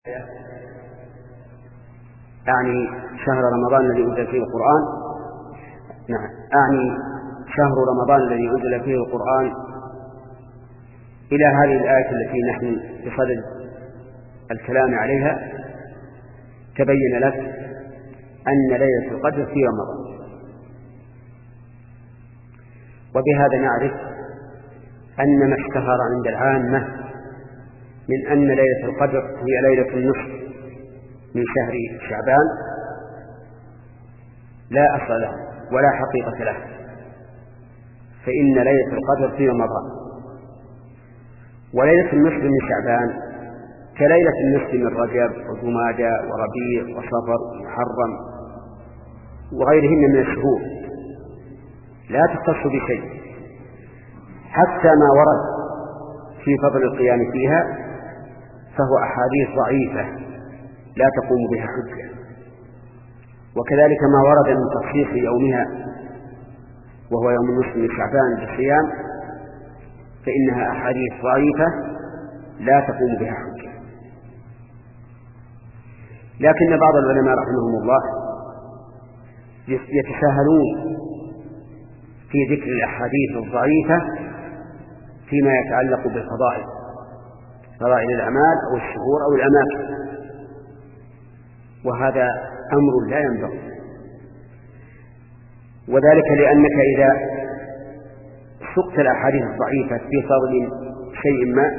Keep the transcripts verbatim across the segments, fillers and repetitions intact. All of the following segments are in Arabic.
أعني شهر رمضان الذي أنزل فيه القرآن. نعم، أعني شهر رمضان الذي أنزل فيه القرآن إلى هذه الآية التي نحن بصدد الكلام عليها. تبين لك أن ليلة القدر في رمضان، وبهذا نعرف أن ما اشتهر عند العامة من أن ليلة القدر هي ليلة النصف من شهر شعبان لا أصل له ولا حقيقة له، فإن ليلة القدر في رمضان، وليلة النصف من شعبان كليلة النصف من رجب وجمادى وربيع وصفر ومحرم وغيرهن من الشهور، لا تختص بشيء. حتى ما ورد في فضل القيام فيها فهو أحاديث ضعيفة لا تقوم بها حجة، وكذلك ما ورد من تخصيص يومها وهو يوم النصف من شعبان بالصيام فإنها أحاديث ضعيفة لا تقوم بها حجة. لكن بعض العلماء رحمهم الله يتساهلون في ذكر الأحاديث الضعيفة فيما يتعلق بالفضائل، فضائل الأعمال أو الشهور أو الأماكن، وهذا أمر لا ينبغي. وذلك لأنك إذا سقت الأحاديث الضعيفة في فضل شيء ما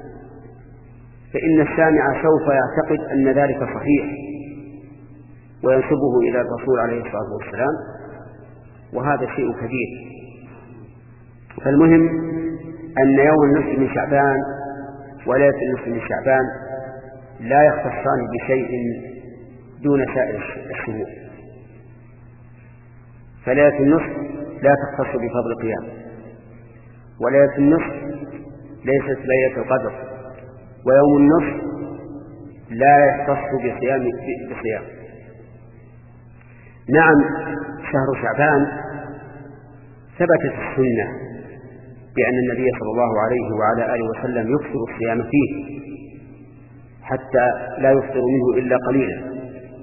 فإن السامع سوف يعتقد أن ذلك صحيح وينسبه إلى الرسول عليه الصلاة والسلام، وهذا شيء كبير. فالمهم أن يوم النصف من شعبان وليلة النصف من شعبان لا يختصان بشيء دون سائر الشهور، فليلة النصف لا تختص بفضل القيام، وليلة النصف ليست ليلة القدر، ويوم النصف لا يختص بصيام بصيام. نعم، شهر شعبان ثبتت السنة بأن النبي صلى الله عليه وعلى آله وسلم يكثر الصيام فيه حتى لا يفطر منه إلا قليلا،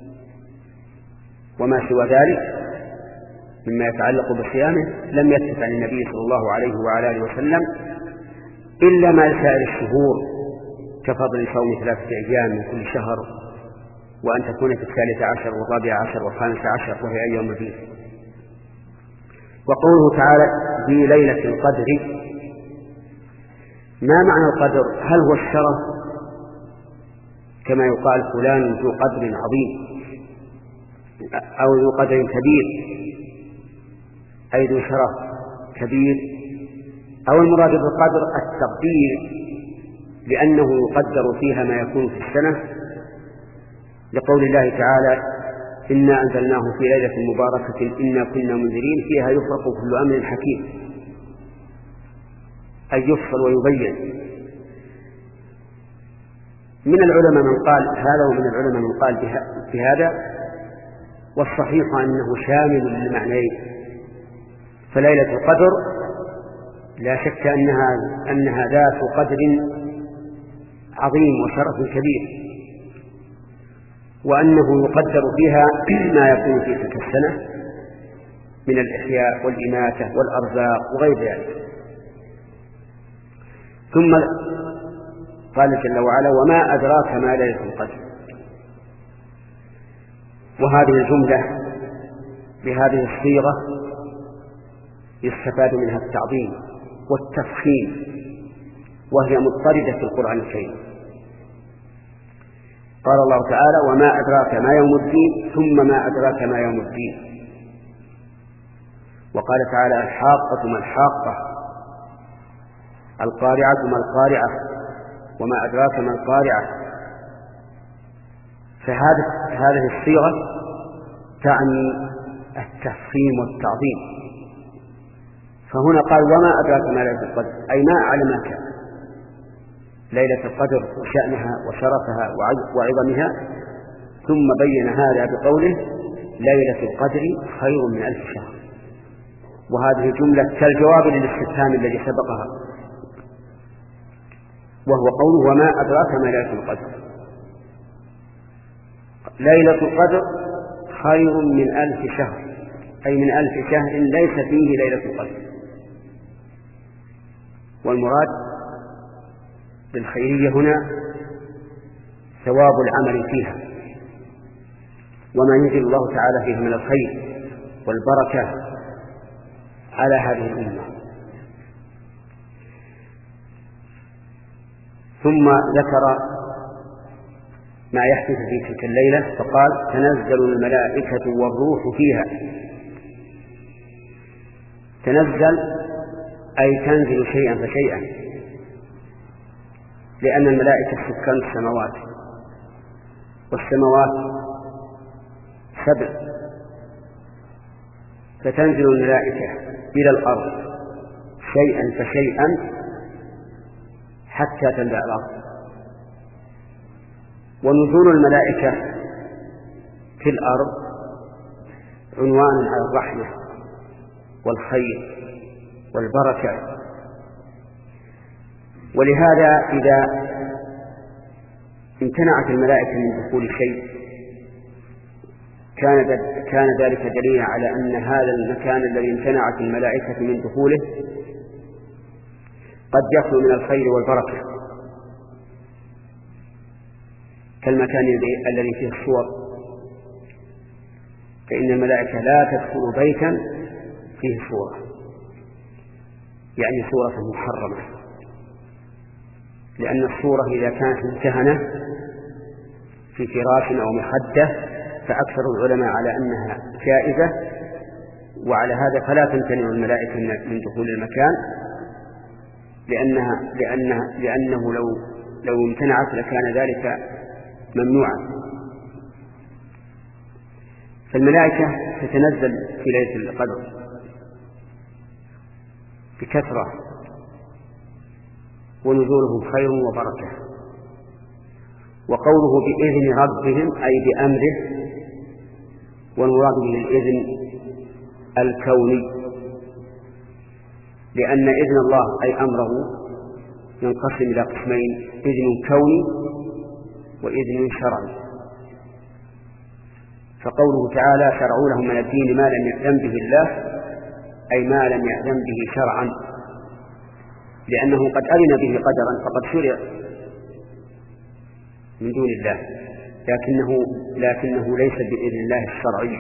وما سوى ذلك مما يتعلق بصيامه لم يثبت عن النبي صلى الله عليه وعلى آله وسلم إلا ما لسائر الشهور كفضل صوم ثلاثة أيام من كل شهر، وأن تكون في الثالثة عشر والرابع عشر والخامس عشر وهي أيام البيض. وقوله تعالى في ليلة القدر، ما معنى القدر؟ هل هو الشرف كما يقال فلان ذو قدر عظيم أو ذو قدر كبير أي ذو شرف كبير، أو المراد بالقدر التقدير لأنه يقدر فيها ما يكون في السنة، لقول الله تعالى إنا أنزلناه في ليلة مباركة إنا كنا منذرين فيها يفرق كل أمر حكيم، أي يفصل ويبين. من العلماء من قال هذا ومن العلماء من قال بهذا، والصحيح أنه شامل للمعنيين. فليلة القدر لا شك أنها, أنها ذات قدر عظيم وشرف كبير، وأنه يقدر فيها ما يكون في تلك السنة من الإحياء والإماتة والأرزاق وغير ذلك. ثم قال جل وعلا وما أدراك ما ليلة القدر، وهذه الجملة بهذه الصيغة يستفاد منها التعظيم والتفخيم، وهي مضطردة في القرآن الكريم. قال الله تعالى وما أدراك ما يوم الدين ثم ما أدراك ما يوم الدين، وقال تعالى الحاقة ما الحاقة، القارعة ما القارعة، وما أدراك ما القارعة. فهذه هذه الصيغة تعني التفخيم والتعظيم. فهنا قال وما أدراك ما ليلة القدر، أي ما أعلمك ليلة القدر وشأنها وشرفها وعظمها، ثم بين هذا بقوله ليلة القدر خير من ألف شهر، وهذه جملة كالجواب للاستفهام الذي سبقها، وهو قوله وما أدراك ما ليلة القدر. ليلة القدر خير من ألف شهر، أي من ألف شهر ليس فيه ليلة القدر. والمراد بالخيرية هنا ثواب العمل فيها وما ينزل الله تعالى فيه من الخير والبركة على هذه الأمة. ثم ذكر ما يحدث في تلك الليلة فقال: تنزل الملائكة والروح فيها. تنزل أي تنزل شيئا فشيئا، لأن الملائكة سكان السماوات، والسماوات سبع، فتنزل الملائكة إلى الأرض شيئا فشيئا حتى تملأ الأرض. ونزول الملائكة في الأرض عنوان على الرحمة والخير والبركة. ولهذا إذا امتنعت الملائكة من دخول شيء كان كان ذلك دليلا على أن هذا المكان الذي امتنعت الملائكة من دخوله قد يخلو من الخير والبركة، كالمكان الذي فيه الصور، فإن الملائكة لا تدخل بيتا فيه صورة، يعني صورة محرمة، لأن الصورة إذا كانت ممتهنة في فراش أو مخدة فأكثر العلماء على أنها جائزة، وعلى هذا فلا تمتنع الملائكة من دخول المكان، لأنها لأنها لأنه لو لو امتنعت لكان ذلك ممنوعا. فالملائكة تتنزل في ليلة القدر بكثرة، ونزولهم خير وبركة. وقوله بإذن ربهم أي بأمره، والمراد به الإذن الكوني، لأن إذن الله أي أمره ينقسم إلى قسمين: إذن كوني وإذن شرعي. فقوله تعالى: شرعوا لهم من الدين ما لم يأذن به الله، أي ما لم يأذن به شرعا، لأنه قد أذن به قدرا فقد شرع من دون الله، لكنه لكنه ليس بإذن الله الشرعي.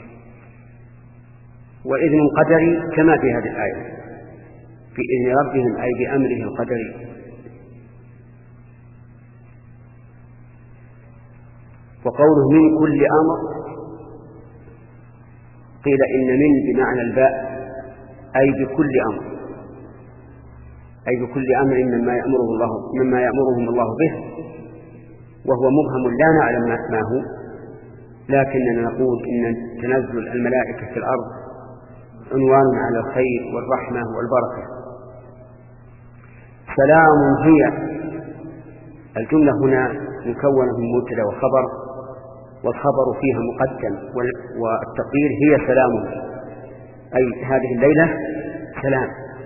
وإذن قدري كما في هذه الآية: بإذن ربهم أي بأمره القدري. وقوله من كل أمر قيل إن من بمعنى الباء أي بكل أمر، أي بكل أمر مما يأمره الله مما يأمرهم الله به، وهو مبهم لا نعلم ما هو، لكننا نقول إن تنزل الملائكة في الأرض عنوان على الخير والرحمة والبركة. سلام هي، الجملة هنا مكونة من مبتدأ وخبر، والخبر فيها مقدم، والتقدير هي سلام، أي هذه الليلة سلام.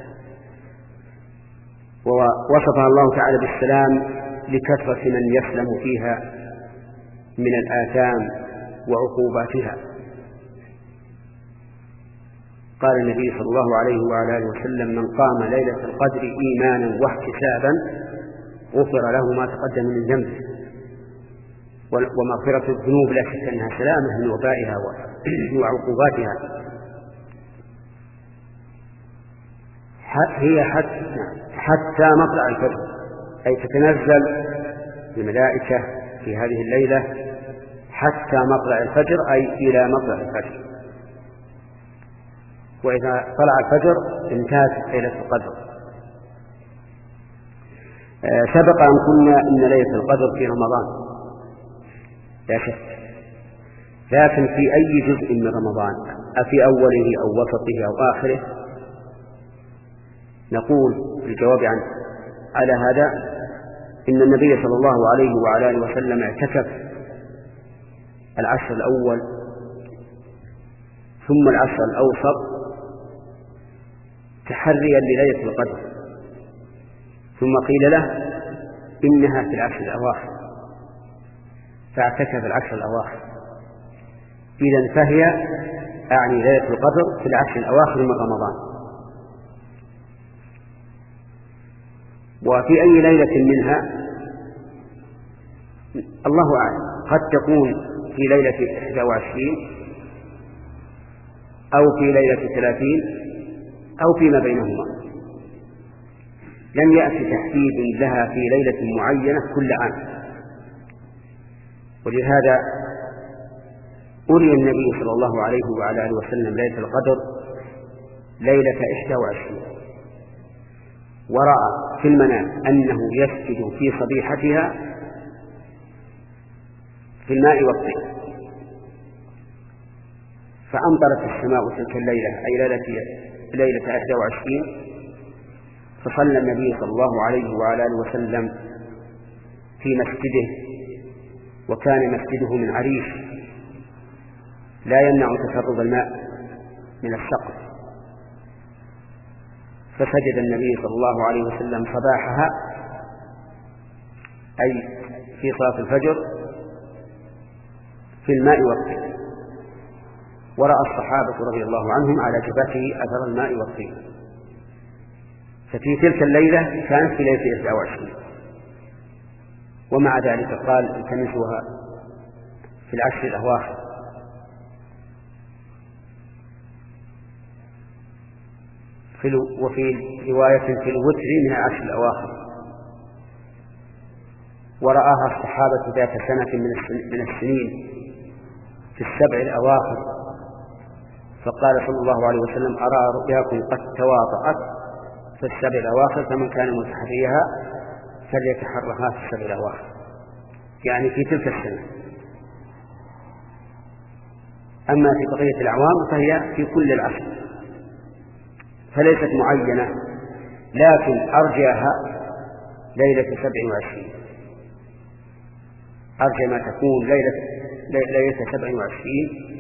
ووصفها الله تعالى بالسلام لكثرة من يسلم فيها من الآثام وعقوباتها. قال النبي صلى الله عليه وعلى آله وسلم: من قام ليلة القدر إيمانا واحتسابا غفر له ما تقدم من ذنبه. ومغفرة الذنوب لا شك أنها سلامة من وبائها وعقوباتها. هي حتى, حتى مطلع الفجر، أي تتنزل الملائكة في هذه الليلة حتى مطلع الفجر، أي إلى مطلع الفجر. وإذا طلع الفجر انتهت ليلة القدر. آه سبق أن قلنا إن ليلة القدر في رمضان لا شك، لكن في أي جزء من رمضان، أفي أوله أو وسطه أو آخره؟ نقول الجواب عنه على هذا إن النبي صلى الله عليه وعلى آله وسلم اعتكف العشر الأول ثم العشر الأوسط تحريا لليلة القدر، ثم قيل له إنها في العشر الأواخر، فاعتكف العشر الأواخر. إذن فهي أعني ليلة القدر في العشر الأواخر من رمضان. وفي أي ليلة منها الله أعلم، قد تكون في ليلة إحدى وعشرين أو في ليلة ثلاثين أو فيما بينهما، لم يأتي تحديد لها في ليلة معينة كل عام. ولهذا أري النبي صلى الله عليه وعلى آله وسلم ليلة القدر ليلة إحدى وعشرين، ورأى في المنام أنه يسجد في صبيحتها في الماء والطين، فأمطرت السماء تلك الليلة أي ليلة ليلة إحدى وعشرين، فصلى النبي صلى الله عليه وعلى آله وسلم في مسجده، وكان مسجده من عريش لا يمنع تسرب الماء من السقف، فسجد النبي صلى الله عليه وسلم صباحها أي في صلاة الفجر في الماء والطين، ورأى الصحابة رضي الله عنهم على جبهته أثر الماء والطين. ففي تلك الليلة كانت في ليلة إحدى وعشرين، ومع ذلك قال التمسوها في العشر الأواخر. وفي رواية في الوتر من العشر الأواخر. ورآها الصحابة ذات سنة من السنين في السبع الأواخر، فقال صلى الله عليه وسلم: أرى رؤياكم قد تواطأت في السبع الأواخر، فمن كان متحريها فليتحرها في السبع الأواخر، يعني في تلك السنة. أما في بقية الأعوام فهي في كل العشر، فليست معينة، لكن أرجاها ليلة سبع وعشرين، أرجى ما تكون ليلة ليلة سبع وعشرين.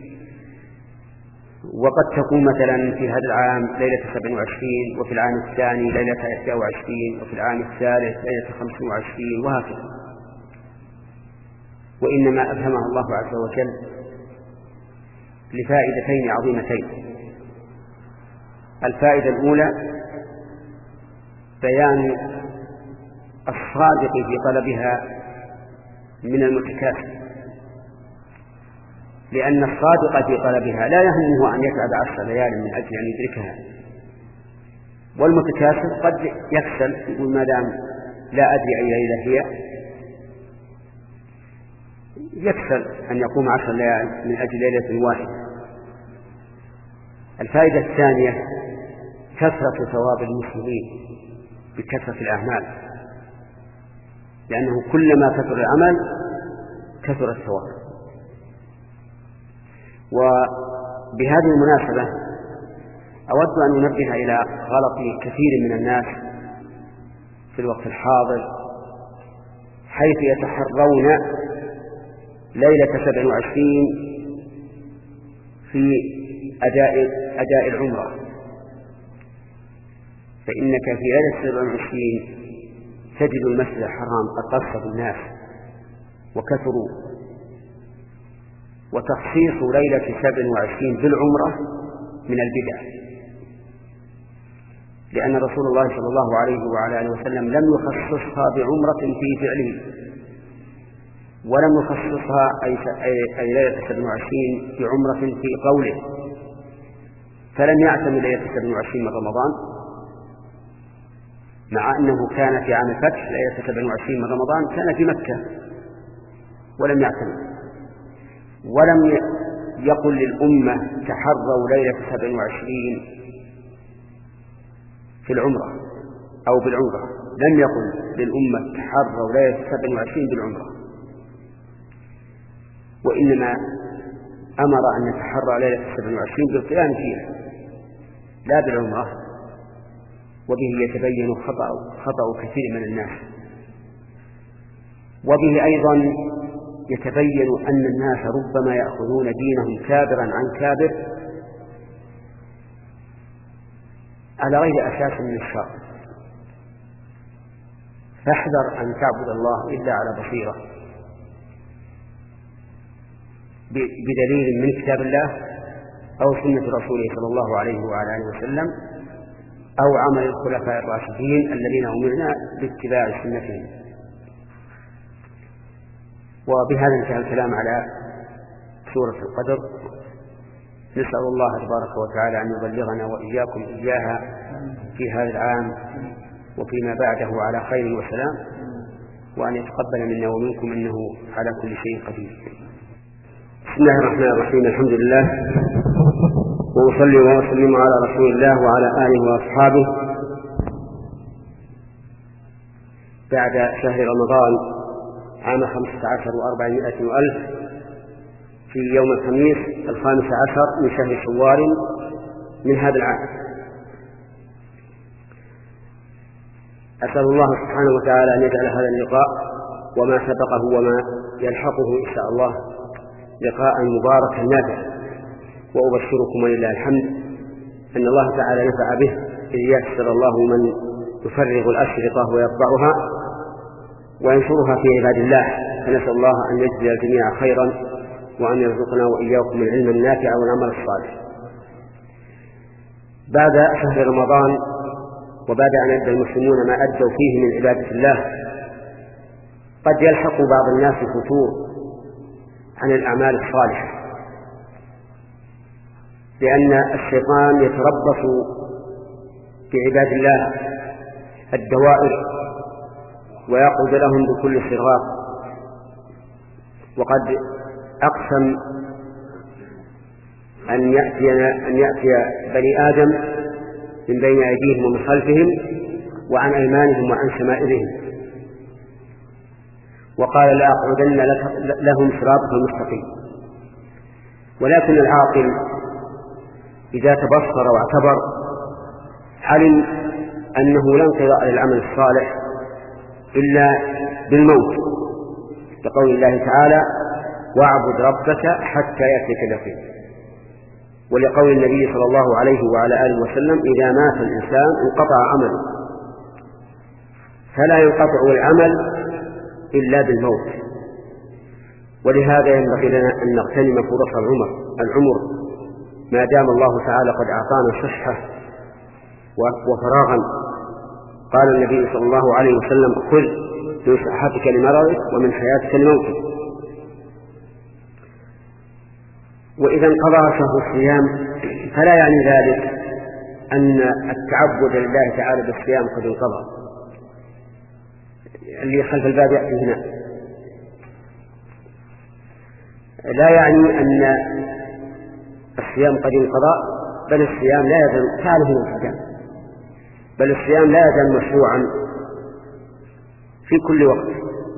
وقد تكون مثلا في هذا العام ليلة سبع وعشرين، وفي العام الثاني ليلة إحدى وعشرين، وفي العام الثالث ليلة خمس وعشرين، وهكذا. وإنما أفهمها الله عز وجل لفائدتين عظيمتين. الفائدة الأولى بيان الصادق في طلبها من المتكاسل، لأن الصادق في طلبها لا يهمه أن يتعب عشر ليال من أجل أن يدركها، والمتكاسل قد يكسل يقول ما دام لا أدري أي ليلة هي، يكسل أن يقوم عشر ليال من أجل ليلة واحدة. الفائدة الثانية كثرة ثواب المسلمين بكثرة الأعمال، لأنه كلما كثر العمل كثر الثواب. وبهذه المناسبة أود أن ننبه إلى غلط كثير من الناس في الوقت الحاضر، حيث يتحرون ليلة سبع وعشرين في أداء أداء العمرة، فإنك في ليلة سبع وعشرين تجد المسجد الحرام قد قصد الناس وكثروا، وتخصيص ليلة سبع وعشرين بالعمرة من البدع، لأن رسول الله صلى الله عليه وعلى آله وسلم لم يخصصها بعمرة في فعله، ولم يخصصها أي ليلة سبع وعشرين بعمرة في قوله، فلم يعتمد ليلة سبع وعشرين من رمضان، مع أنه كان في عام الفتح ليلة سبع وعشرين من رمضان كان في مكة ولم يعتمد. ولم يقل للأمة تحروا ليلة سبع وعشرين في العمرة أو بالعمرة، لم يقل للأمة تحروا ليلة سبع وعشرين بالعمرة، وإنما أمر أن نتحرى ليلة سبع وعشرين بالقيام فيها لا بالعمرة، وبه يتبين خطأ, خطأ كثير من الناس. وبه أيضا يتبين أن الناس ربما يأخذون دينهم كابرا عن كابر على غير أساس من الشرع، فاحذر أن تعبد الله إلا على بصيرة، بدليل من كتاب الله أو سنة رسوله صلى الله عليه وعلى آله وسلم أو عمل الخلفاء الراشدين الذين أمرنا باتباع سنتهم. وبهذا انتهى الكلام على سورة القدر. نسأل الله تبارك وتعالى أن يبلغنا وإياكم إياها في هذا العام وفيما بعده على خير وسلام، وأن يتقبل منا ومنكم إنه على كل شيء قدير. بسم الله الرحمن الرحيم. الحمد لله، وأصلي وأسلم على رسول الله وعلى آله وأصحابه بعد شهر رمضان عام خمسة عشر وأربعمائة وألف في يوم الخميس الخامس عشر من شهر شوال من هذا العام. أسأل الله سبحانه وتعالى أن يجعل هذا اللقاء وما سبقه وما يلحقه إن شاء الله لقاء مباركا نافعا، وأبشركم ولله الحمد أن الله تعالى نفع به إذ يسر الله من يفرغ الأشرطة ويطبعها وينشرها في عباد الله، فنسأل الله أن يجزي الجميع خيرا وأن يرزقنا وإياكم العلم النافع والعمل الصالح. بعد شهر رمضان وبعد أن أدى المسلمون ما أدوا فيه من عبادة الله، قد يلحق بعض الناس فتور عن الأعمال الصالحة، لأن الشيطان يتربص بعباد الله الدوائر ويقعد لهم بكل صراط، وقد أقسم أن يأتينا أن يأتي بني آدم من بين أيديهم ومن خلفهم وعن أيمانهم وعن شمائلهم، وقال لأقعدن لهم صراطك المستقيم. ولكن العاقل إذا تبصر واعتبر علم أنه لا انقضاء للعمل الصالح إلا بالموت، كقول الله تعالى: واعبد ربك حتى يأتيك اليقين، ولقول النبي صلى الله عليه وعلى آله وسلم: إذا مات الإنسان انقطع عمله، فلا ينقطع العمل إلا بالموت. ولهذا ينبغي لنا أن نغتنم فرص العمر العمر ما دام الله تعالى قد أعطانا صحة وفراغا. قال النبي صلى الله عليه وسلم: خذ من صحتك لمرضك ومن حياتك لموتك. وإذا انقضى شهر الصيام فلا يعني ذلك أن التعبد لله تعالى بالصيام قد انقضى. اللي خلف الباب يأتي هنا لا يعني أن الصيام قد انقضى، بل الصيام لا يزال تعرف الصيام بل الصيام لا يزال مشروعا في كل وقت،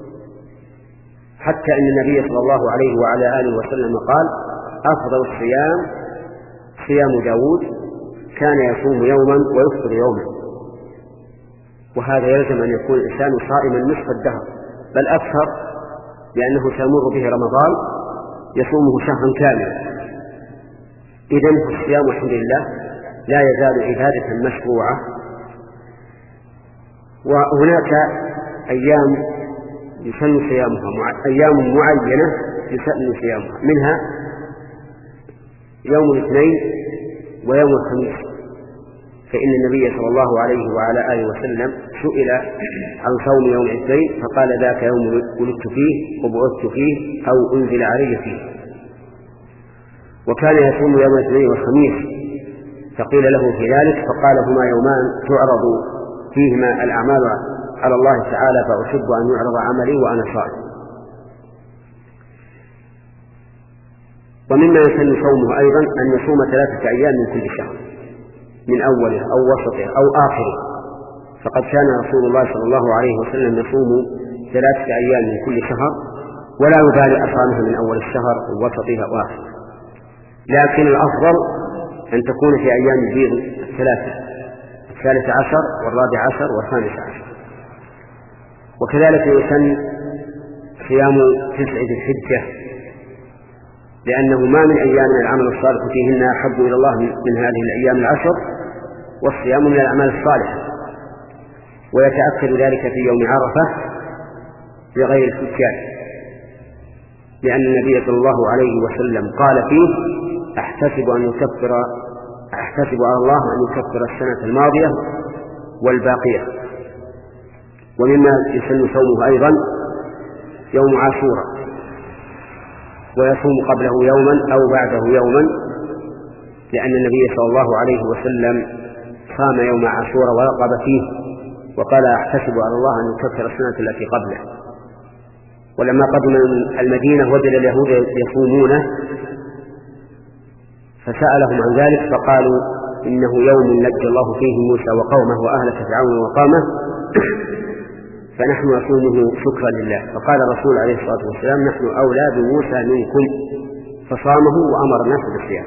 حتى أن النبي صلى الله عليه وعلى آله وسلم قال: أفضل الصيام صيام داود كان يصوم يوما ويفطر يوما. وهذا يلزم أن يكون الإنسان صائما نصف الدهر بل أكثر، لأنه سيمر به رمضان يصومه شهرا كاملا. إذن الصيام الحمد لله لا يزال عبادة مشروعة. وهناك أيام يسن صيامها، أيام معينة يسن صيامها، منها يوم الاثنين ويوم الخميس. فإن النبي صلى الله عليه وعلى آله وسلم سئل عن صوم يوم الاثنين فقال: ذاك يوم ولدت فيه وبعثت فيه أو أنزل علي فيه. وكان يصوم يوم الاثنين والخميس، فقيل له في ذلك فقال: هما يومان تعرض فيهما الأعمال على الله تعالى، فأحب أن يعرض عملي وأنا صائم. ومما يسن صومه أيضا أن يصوم ثلاثة أيام من كل شهر، من أوله أو وسطه أو آخره، فقد كان رسول الله صلى الله عليه وسلم يصوم ثلاثة أيام من كل شهر ولا يبالي أصامها من أول الشهر أو وسطه أو آخره. لكن الأفضل أن تكون في أيام البيض الثلاثة، الثالث عشر والرابع عشر والخامس عشر. وكذلك يسن صيام تسع ذي الحجة، لأنه ما من أيام العمل الصالح فيهن أحب إلى الله من هذه الأيام العشر، والصيام من الأعمال الصالحة. ويتأكد ذلك في يوم عرفة بغير الفتيان. لأن النبي صلى الله عليه وسلم قال فيه: أحتسب أن يكفر أحتسب على الله أن يكفر السنة الماضية والباقية. ومما يسن صومه أيضا يوم عاشوراء، ويصوم قبله يوما أو بعده يوما، لأن النبي صلى الله عليه وسلم صام يوم عاشوراء ورغب فيه وقال: أحتسب على الله أن يكفر السنة التي قبله. ولما قدم المدينة وجد اليهود يصومونه فسألهم عن ذلك فقالوا: إنه يوم نجى الله فيه موسى وقومه وأهلك فرعون وقامه فنحن نصومه شكرا لله. فقال الرسول عليه الصلاة والسلام: نحن أولى بموسى منكم، فصامه وأمر الناس بالصيام.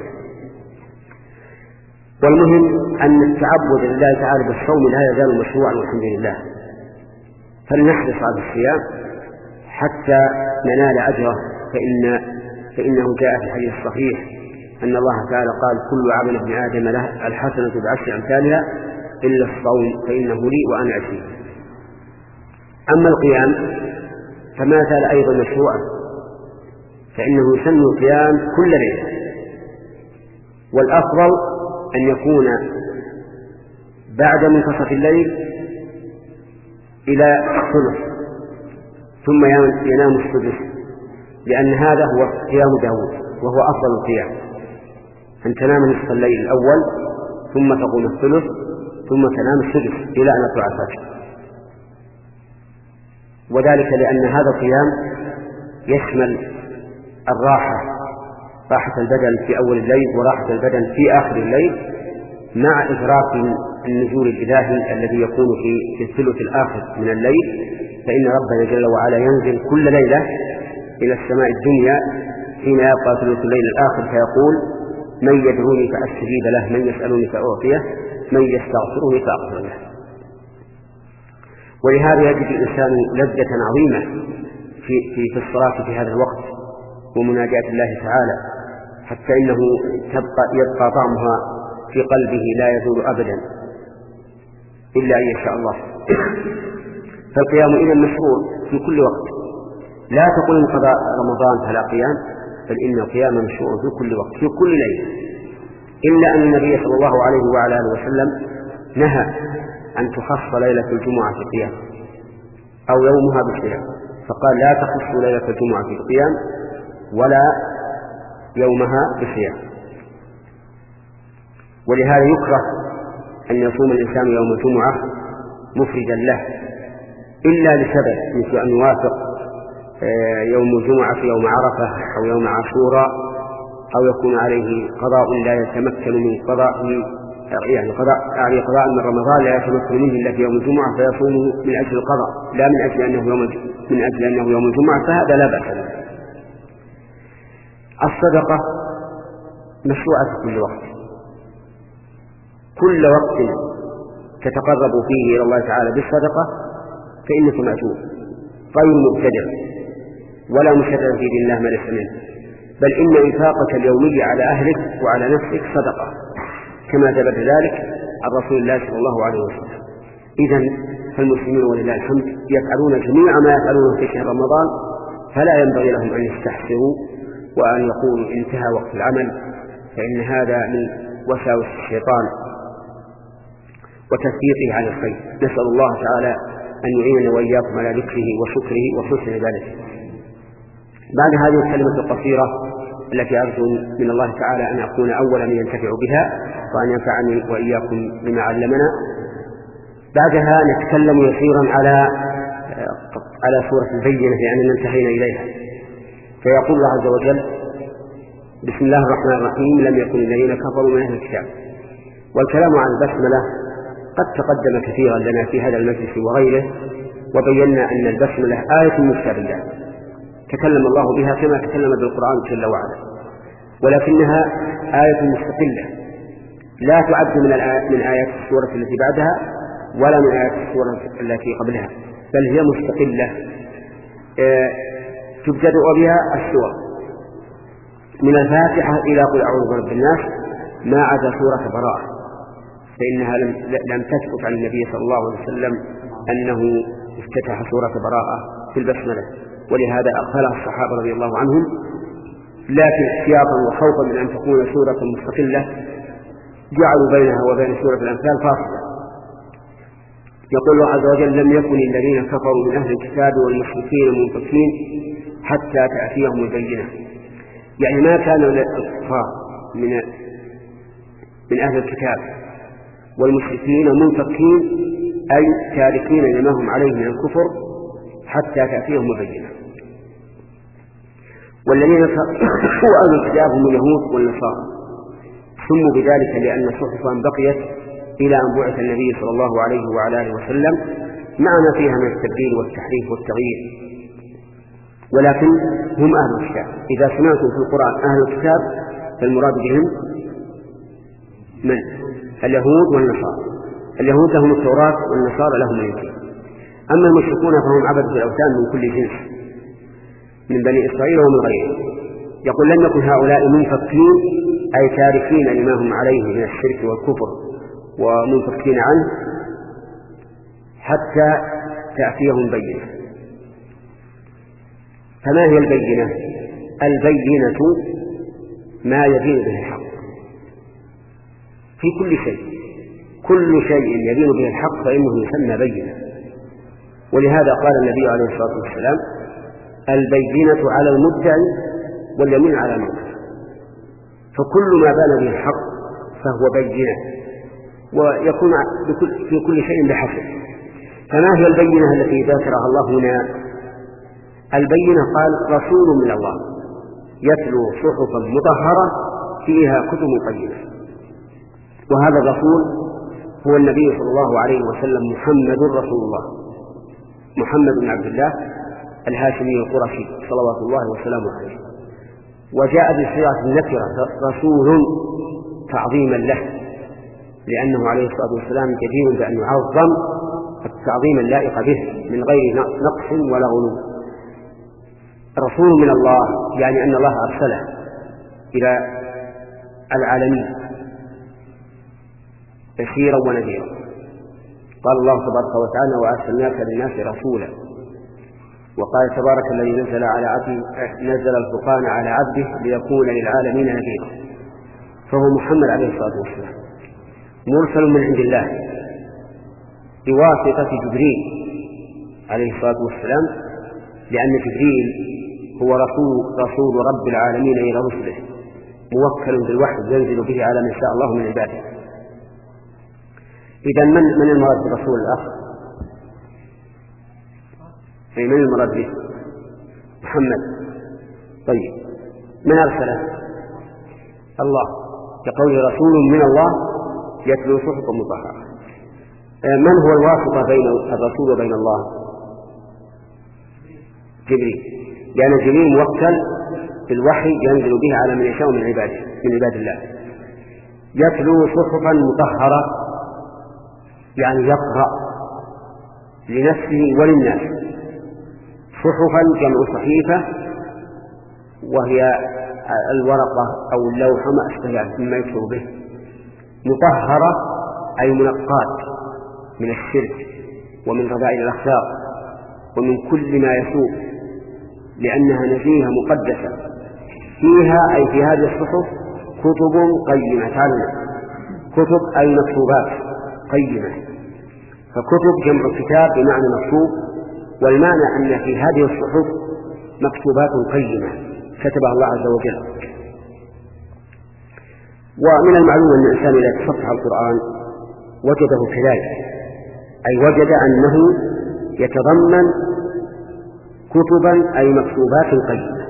والمهم أن التعبد لله تعالى بالصوم لا يزال مشروعا والحمد لله، فلنحرص على الصيام حتى ننال أجره، فإن فإنه جاء في الحديث الصحيح أن الله تعالى قال: كل عمل ابن آدم له الحسنة بعشر أمثالها إلا الصوم فإنه لي وأنا أجزيه. أما القيام فما زال أيضا مشروعا، فإنه يسن القيام كل ليلة، والأفضل أن يكون بعد منتصف الليل إلى الثلث ثم ينام السدس، لأن هذا هو قيام داود وهو أفضل القيام، أن تنام نصف الليل الأول ثم تقوم الثلث ثم تنام السدس إلى أن يطلع الفجر. وذلك لأن هذا القيام يشمل الراحة، راحة البدن في أول الليل وراحة البدن في آخر الليل، مع إدراك النزول الإلهي الذي يكون في الثلث الآخر من الليل، فإن ربنا جل وعلا ينزل كل ليلة إلى السماء الدنيا حين يبقى ثلث الليل الآخر فيقول: من يدعوني فأستجيب له، من يسألني فأعطيه، من يستغفرني فأغفر له. ولهذا يجد الإنسان لذة عظيمة في, في, في الصلاة في هذا الوقت ومناجاة الله تعالى، حتى إنه تبقى يبقى طعمها في قلبه لا يزول أبدا إلا أن يشاء الله. فالقيام إذن مشروع في كل وقت، لا تقل إن قضاء رمضان فلا قيام، بل إن القيام مشروع في كل وقت في كل ليلة، إلا أن النبي صلى الله عليه وعلى آله وسلم نهى أن تخص ليلة الجمعة في القيام أو يومها بالقيام، فقال: لا تخص ليلة الجمعة في القيام ولا يومها بالصيام. ولهذا يكره أن يصوم الإنسان يوم الجمعة مفردا له إلا لسبب، مثل أن يوافق يوم الجمعة في يوم عرفة أو يوم عاشوراء، أو يكون عليه قضاء لا يتمكن من قضاء يعني قضاء عليه قضاء من رمضان لا يتمكن منه إلا في يوم الجمعة فيصومه من أجل القضاء لا من أجل أنه يوم من أجل أنه يوم الجمعة، فهذا لا بأس به. الصدقة مشروعة في كل وقت، كل وقت تتقرب فيه إلى الله تعالى بالصدقة فإنك مأجور، غير مبتدع ولا مشرع في دين الله ما ليس منه، بل إن إنفاقك اليومي على أهلك وعلى نفسك صدقة، كما ثبت ذلك عن رسول الله صلى الله عليه وسلم. إذن فالمسلمين ولله الحمد يفعلون جميع ما يفعلونه في شهر رمضان، فلا ينبغي لهم أن يستحسروا وأن يقولوا انتهى وقت العمل، فإن هذا من وساوس الشيطان وتثبيطه على الخير. نسأل الله تعالى أن يعيننا وإياكم على ذكره وشكره وحسن عبادته. بعد هذه الكلمة القصيرة التي أرجو من الله تعالى أن أكون أول من ينتفع بها وأن ينفعني وإياكم بما علمنا، بعدها نتكلم يسيرا على على سورة البينة لأننا انتهينا إليها. فيقول الله عز وجل: بسم الله الرحمن الرحيم، لم يكن الذين كفروا من أهل الكتاب. والكلام عن البسملة قد تقدم كثيرا لنا في هذا المجلس وغيره، وبينا أن البسملة آية من كتاب الله تكلم الله بها كما تكلم بالقرآن جل وعلا، ولكنها آية مستقلة لا تعد من, من آيات السورة التي بعدها ولا من آيات السورة التي قبلها، بل هي مستقلة تبتدأ بها السور من الفاتحة إلى قل أعوذ برب الناس ما عدا سورة براءة، فإنها لم, لم تثبت عن النبي صلى الله عليه وسلم أنه افتتح سورة براءة في البسملة، ولهذا أقبلها الصحابة رضي الله عنهم، لكن احتياطا وخوفا من أن تكون سورة مستقلة جعلوا بينها وبين سورة الأنفال فاصلة. يقول الله عز وجل: لم يكن الذين كفروا من أهل الكتاب والمشركين منفكين حتى تأتيهم البينة. يعني ما كان الكفار من من أهل الكتاب والمشركين منفكين، أي تاركين لما هم عليه من الكفر حتى تأتيهم البينة. والذين هو أهل الكتاب هم اليهود والنصارى، سموا بذلك لأن صحفا بقيت إلى أن بعث النبي صلى الله عليه وعلى آله وسلم، مع ما فيها من التبديل والتحريف والتغيير، ولكن هم أهل الكتاب. إذا سمعتم في القرآن أهل الكتاب فالمراد بهم من؟ اليهود والنصارى. اليهود لهم التوراة والنصارى لهم الإنجيل. أما المشركون فهم عبدة الأوثان من كل جنس، من بني إسرائيل ومن غيرهم. يقول: لم يكن هؤلاء منفكين، أي تاركين لما هم عليه من الشرك والكفر ومنفكين عنه حتى تأتيهم بينة. فما هي البينة؟ البينة ما يبين به الحق في كل شيء، كل شيء يبين به الحق فإنه يسمى بينة. ولهذا قال النبي عليه الصلاة والسلام: البينة على المدعي واليمين على المنكر. فكل ما بان به الحق فهو بينة، ويكون في كل شيء بحسب. فما هي البينة التي ذكرها الله هنا؟ البينة قال: رسول من الله يتلو صحفا مطهرة فيها كتب قيمة. وهذا الرسول هو النبي صلى الله عليه وسلم محمد رسول الله، محمد بن عبد الله الهاشمي القرشي صلوات الله وسلامه عليه. وجاء بصيغة النكرة رسول تعظيما له، لأنه عليه الصلاة والسلام جدير بأن يعظم التعظيم اللائق به من غير نقص ولا غلو. رسول من الله يعني أن الله أرسله إلى العالمين بشيرا ونذيرا. قال الله تبارك وتعالى: وأرسلناك للناس رسولا. وقال تبارك الذي نزل على عبده نزل الفرقان على عبده ليكون للعالمين نذيرا. فهو محمد عليه الصلاة والسلام مرسل من عند الله بواسطة جبريل عليه الصلاة والسلام، لأن جبريل هو رسول, رسول رب العالمين إلى رسله، موكل بالوحي ينزل به على من شاء الله من عباده. إذا من من المراد برسول الأخ؟ أي من المراد به؟ محمد. طيب من أرسله؟ الله، كقوله رسول من الله يتلو صحفا مطهرة. من هو الواسطة بين الرسول وبين الله؟ جبريل، لأن جبريل موكل بالوحي ينزل به على من يشاء من عباده من عباد الله. يتلو صحفا مطهرة يعني يقرأ لنفسه وللناس. صحفا جمع صحيفة، وهي الورقة أو اللوحة ما أشبه مما يكتب به. مطهرة أي منقاة من الشرك ومن رذائل الأخلاق ومن كل ما يسوء، لأنها نزيهة مقدسة. فيها أي في هذه الصحف كتب قيمة. تعلم كتب أي مكتوبات قيمة، فكتب جمع كتاب بمعنى مكتوب، والمعنى أن في هذه الصحف مكتوبات قيمة كتبها الله عز وجل. ومن المعلوم أن الإنسان إذا تصفح القرآن وجده كذلك، أي وجد أنه يتضمن كتبا أي مكتوبات قيمة.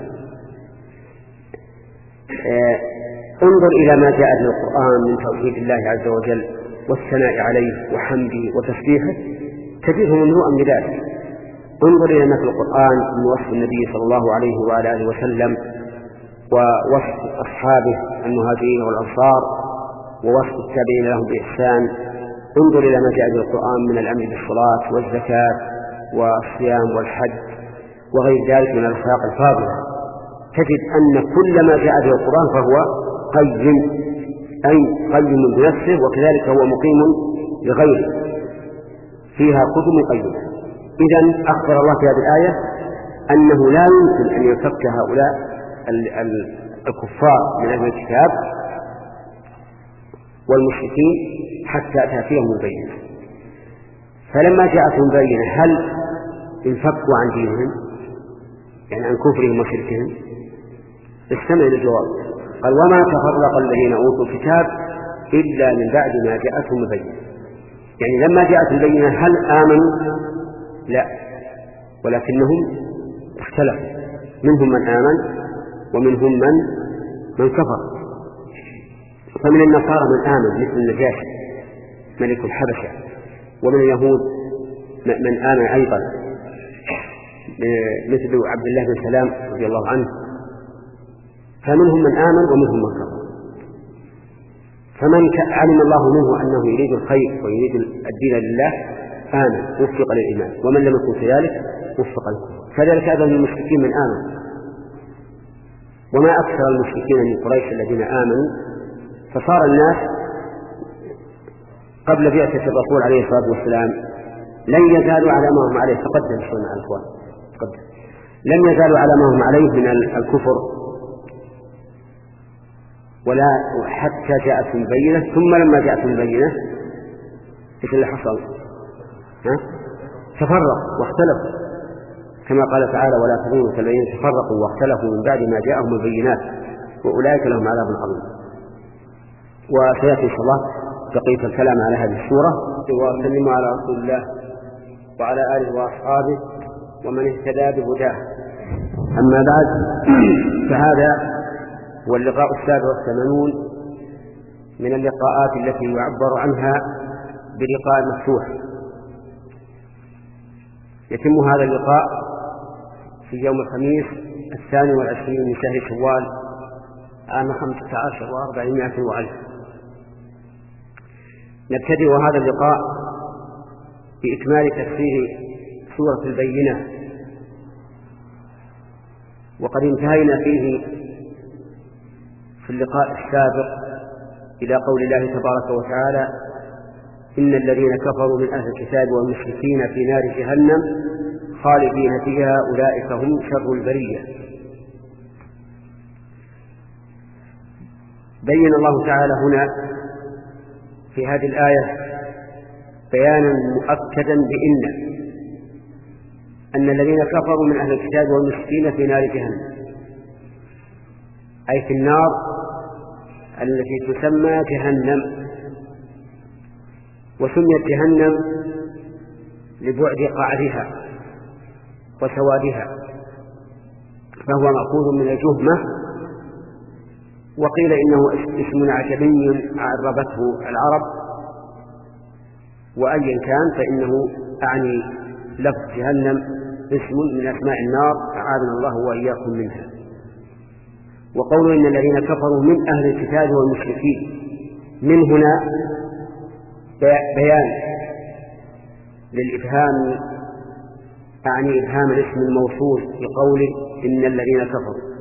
آه انظر إلى ما جاء في القرآن من توحيد الله عز وجل والثناء عليه وحمده وتسبيحه، تجده ممنوعا بذلك. انظر إلى ما في القرآن من وصف النبي صلى الله عليه وعلى آله وسلم ووصف أصحابه المهاجرين والأنصار ووصف التابعين لهم بإحسان. انظر إلى ما جاء في القرآن من الأمر بالصلاة والزكاة والصيام والحج وغير ذلك من الأخلاق الفاضلة، تجد أن كل ما جاء في القرآن فهو قيم، أي قيم بنفسه، وكذلك هو مقيم لغيره. فيها كتب قيمة. إذن أخبر الله في هذه الآية أنه لا يمكن أن ينفك هؤلاء الكفار من أهل الكتاب والمشركين حتى تأتيهم البينة. فلما جاءتهم البينة هل انفكوا عن دينهم يعني عن كفرهم وشركهم؟ استمع للجواب. قال وما تفرق الذين أوتوا الكتاب إلا من بعد ما جاءتهم البينة. يعني لما جاءت البينة هل آمنوا؟ لا، ولكنهم اختلفوا، منهم من آمن ومنهم من من كفر. فمن النصارى من آمن مثل النجاشي ملك الحبشة، ومن اليهود من آمن أيضا مثل عبد الله بن سلام رضي الله عنه. فمنهم من آمن ومنهم من كفر. فمن علم الله منه أنه يريد الخير ويريد الدين لله آمن وفق للإيمان، ومن لم يكن كذلك وفق للكفر. كذلك أيضا من المشركين من آمن، وما أكثر المشركين من قريش الذين آمنوا. فصار الناس قبل بعثة الرسول عليه الصلاة والسلام لن يزالوا على ما هم عليه. تقدم شوي مع الأخوان، تقدم. لم يزالوا على ما هم عليه من الكفر ولا حتى جاءتهم البينة. ثم لما جاءتهم البينة ايش اللي حصل؟ ها؟ تفرق واختلفوا، كما قال تعالى ولا تكونوا كالذين تفرقوا واختلفوا من بعد ما جاءهم البينات وأولئك لهم عذاب عظيم. وسيأتي إن شاء الله بقية الكلام على هذه السورة. وسلم على رسول الله وعلى آله وأصحابه ومن اهتدى بهداه. أما بعد، فهذا هو اللقاء السابع والثمانون من اللقاءات التي يعبر عنها بلقاء مفتوح. يتم هذا اللقاء في يوم الخميس الثاني والعشرين من شهر شوال عام خمسة عشر وأربعمائة وألف. نبتدئ هذا اللقاء بإكمال تفسير سورة البينة، وقد انتهينا فيه في اللقاء السابق إلى قول الله تبارك وتعالى إن الذين كفروا من أهل الكتاب والمشركين في نار جهنم خالدين فيها أولئك هم شر البرية. بين الله تعالى هنا في هذه الآية بيانا مؤكدا بإن أن الذين كفروا من أهل الكتاب والمشركين في نار جهنم، أي في النار التي تسمى جهنم. وسميت جهنم لبعد قعرها وسوادها، فهو مأخوذ من الجهمة. وقيل إنه اسم أعجمي عربته العرب، وأيا كان فإنه أعني لفظ جهنم اسم من أسماء النار، أعاذنا الله وإياكم منها. وقول إن الذين كفروا من أهل الكتاب والمشركين، من هنا بيان للإبهام، أعني إبهام الاسم الموصول بقوله إن الذين كفروا.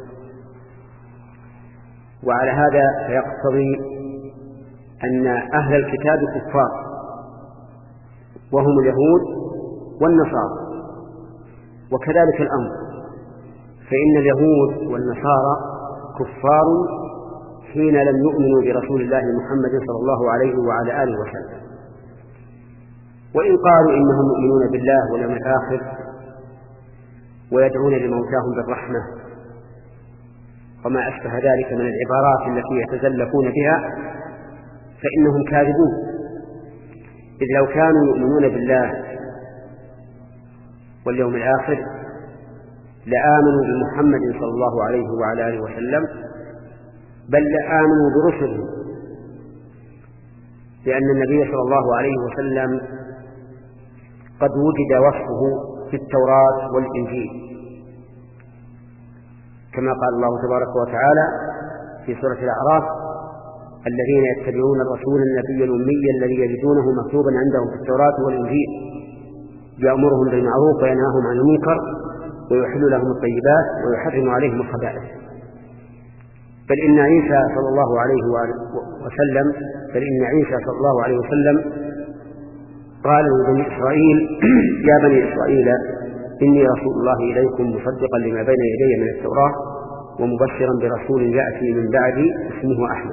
وعلى هذا فيقتضي أن أهل الكتاب كفار، وهم اليهود والنصارى. وكذلك الأمر، فإن اليهود والنصارى كفار حين لم يؤمنوا برسول الله محمد صلى الله عليه وعلى آله وسلم. وإن قالوا إنهم يؤمنون بالله واليوم الآخر ويدعون لموتاهم بالرحمة وما أشبه ذلك من العبارات التي يتزلفون بها، فإنهم كاذبون. إذ لو كانوا يؤمنون بالله واليوم الآخر لآمنوا بمحمد صلى الله عليه وعلى آله وسلم، بل لآمنوا برسله، لأن النبي صلى الله عليه وسلم قد وجد وصفه في التوراة والإنجيل، كما قال الله تبارك وتعالى في سورة الأعراف الذين يتبعون الرسول النبي الأمي الذي يجدونه مكتوبا عندهم في التوراة والإنجيل يأمرهم بالمعروف وينهاهم عن المنكر ويحل لهم الطيبات ويحرم عليهم الخبائث. بل إن عيسى صلى الله عليه وسلم بل إن عيسى صلى الله عليه وسلم قال لبني إسرائيل يا بني إسرائيل إني رسول الله إليكم مصدقا لما بين يدي من التوراة ومبشرا برسول يأتي من بعدي اسمه أحمد.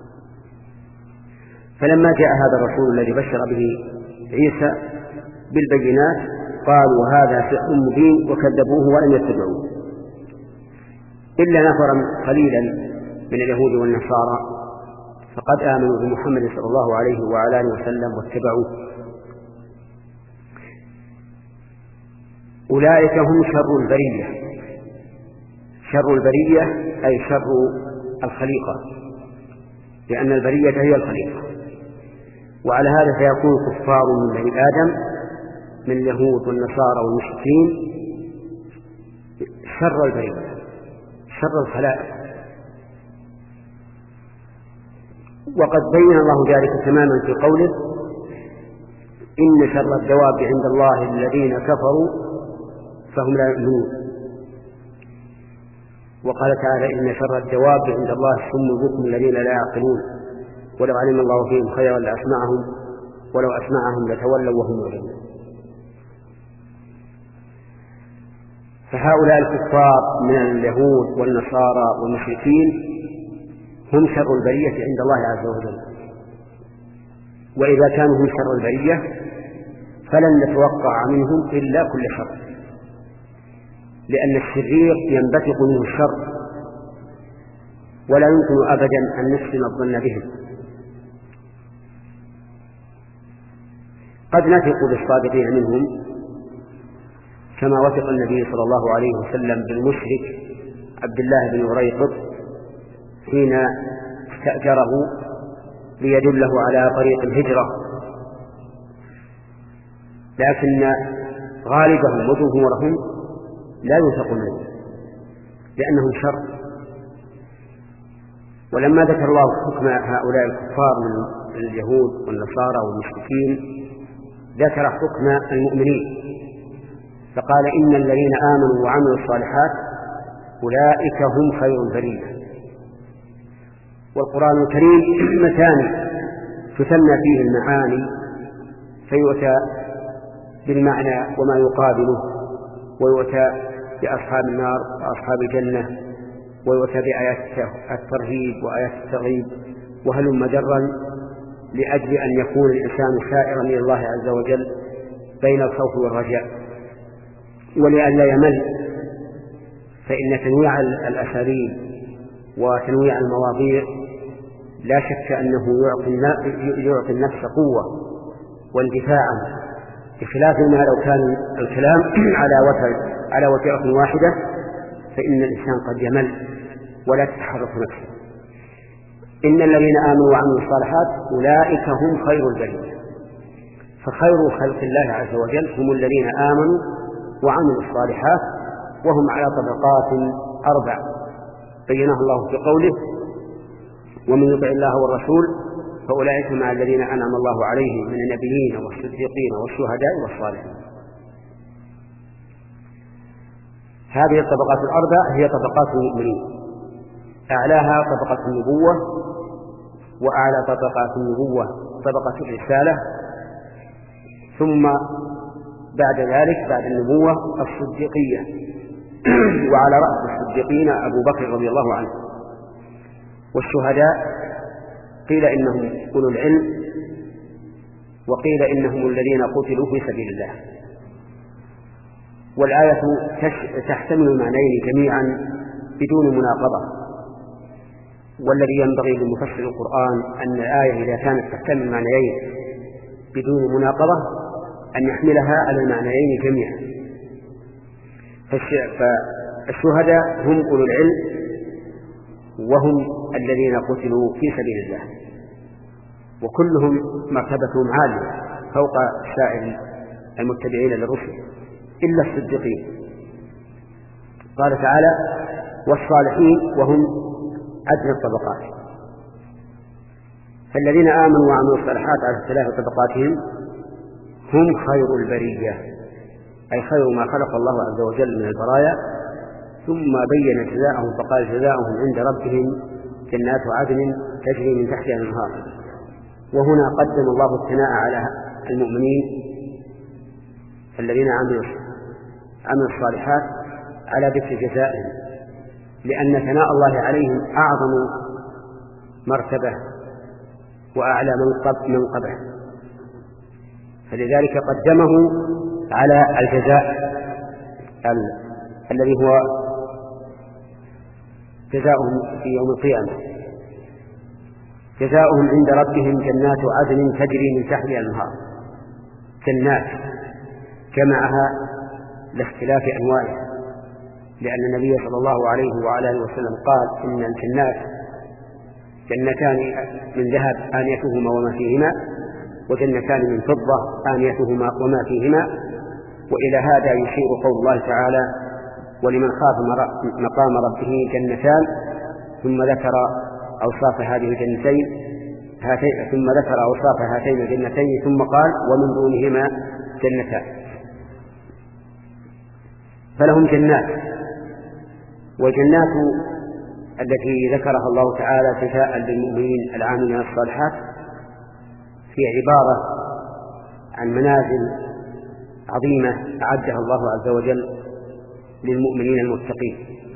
فلما جاء هذا الرسول الذي بشر به عيسى بالبينات قالوا هذا سحر مبين وكذبوه ولم يتبعوه إلا نفرا قليلا من اليهود والنصارى فقد آمنوا بمحمد صلى الله عليه وعلى آله وسلم واتبعوه. أولئك هم شر البرية. شر البرية أي شر الخليقة، لأن البرية هي الخليقة. وعلى هذا فيكون كفار من بني آدم من اليهود والنصارى والمشركين شر البرية، شر الخلائق. وقد بين الله ذلك تماما في قوله إن شر الدواب عند الله الذين كفروا فهم لا يؤمنون. وقال تعالى إن شر الدواب عند الله الصم البكم الذين لا يعقلون ولو علم الله فيهم خيرا لأسمعهم ولو أسمعهم لتولوا وهم معرضون. فهؤلاء الكفار من اليهود والنصارى والمشركين هم شر البرية عند الله عز وجل. وإذا كانوا هم شر البرية فلن نتوقع منهم إلا كل شر، لأن الشرير ينبثق منه الشر ولا يمكن أبدا أن نحسن الظن بهم. قد نثق بالصادقين منهم كما وثق النبي صلى الله عليه وسلم بالمشرك عبد الله بن أريقط حين استأجره ليدله على طريق الهجرة، لكن غالبهم وجمهورهم لا يوثق منه لأنهم شر. ولما ذكر الله حكم هؤلاء الكفار من اليهود والنصارى والمشركين ذكر حكم المؤمنين فقال إن الذين آمنوا وعملوا الصالحات أولئك هم خير البرية. والقرآن الكريم مثاني تثنى فيه المعاني فيؤتى بالمعنى وما يقابله، ويؤتى بأصحاب النار وأصحاب الجنة، ويؤتى بآيات الترهيب وآيات الترغيب وهلم جرا لأجل أن يكون الإنسان سائرا إلى الله عز وجل بين الخوف والرجاء ولئلا يمل. فإن تنويع الأساليب وتنويع المواضيع لا شك أنه يعطي النفس قوة واندفاعا، بخلاف ما لو كان الكلام على وتر على وتيرة واحدة فإن الإنسان قد يمل ولا تتحرك نفسه. إن الذين آمنوا وعملوا الصالحات أولئك هم خير البرية. فخير خلق الله عز وجل هم الذين آمنوا وعملوا الصالحات، وهم على طبقات أربع بينها الله في قوله ومن يطع الله والرسول فأولئك مع الذين أنعم الله عليهم من النبيين والصديقين والشهداء والصالحين. هذه الطبقات الأربع هي طبقات المؤمنين، أعلاها طبقة النبوة، وأعلى طبقات النبوة طبقة الرسالة، ثم بعد ذلك بعد النبوة الصديقية، وعلى رأس الصديقين أبو بكر رضي الله عنه. والشهداء قيل إنهم أولو العلم، وقيل إنهم الذين قتلوا في سبيل الله. والآية تحتمل المعنيين جميعا بدون مناقضة، والذي ينبغي لمفسر القرآن أن الآية إذا كانت تحتمل المعنيين بدون مناقضة أن يحملها على المعنيين جميعا. فالشهداء هم أولو العلم وهم الذين قتلوا في سبيل الله، وكلهم مرتبتهم عالية فوق سائر المتبعين للرسل إلا الصديقين. قال تعالى والصالحين وهم أدنى الطبقات. فالذين آمنوا وعملوا الصالحات على ثلاث طبقاتهم هم خير البرية، أي خير ما خلق الله عز وجل من البرايا. ثم بين جزاءهم فقال جزاؤهم عند ربهم جنات عدن تجري من تحتها الأنهار. وهنا قدم الله الثناء على المؤمنين الذين عملوا عملوا الصالحات على ذكر جزائهم، لأن ثناء الله عليهم أعظم مرتبة وأعلى منقبة، فلذلك قدمه على الجزاء الذي هو جزاؤهم في يوم القيامة. جزاؤهم عند ربهم جنات عدن تجري من تحتها الأنهار. جنات جمعها لاختلاف أنواعها، لأن النبي صلى الله عليه وعلى آله وسلم قال إن الجنات جنتان من ذهب آنيتهما وما فيهما، وجنتان من فضة آنيتهما وما فيهما. وإلى هذا يشير قول الله تعالى: ولمن خاف مقام ربه جنتان، ثم ذكر أوصاف هذه الجنتين ثم ذكر أوصاف هاتين الجنتين ثم قال: ومن دونهما جنتان. فلهم جنات، والجنات التي ذكرها الله تعالى جزاء للمؤمنين العاملين الصالحات هي عبارة عن منازل عظيمة أعدها الله عز وجل للمؤمنين المتقين،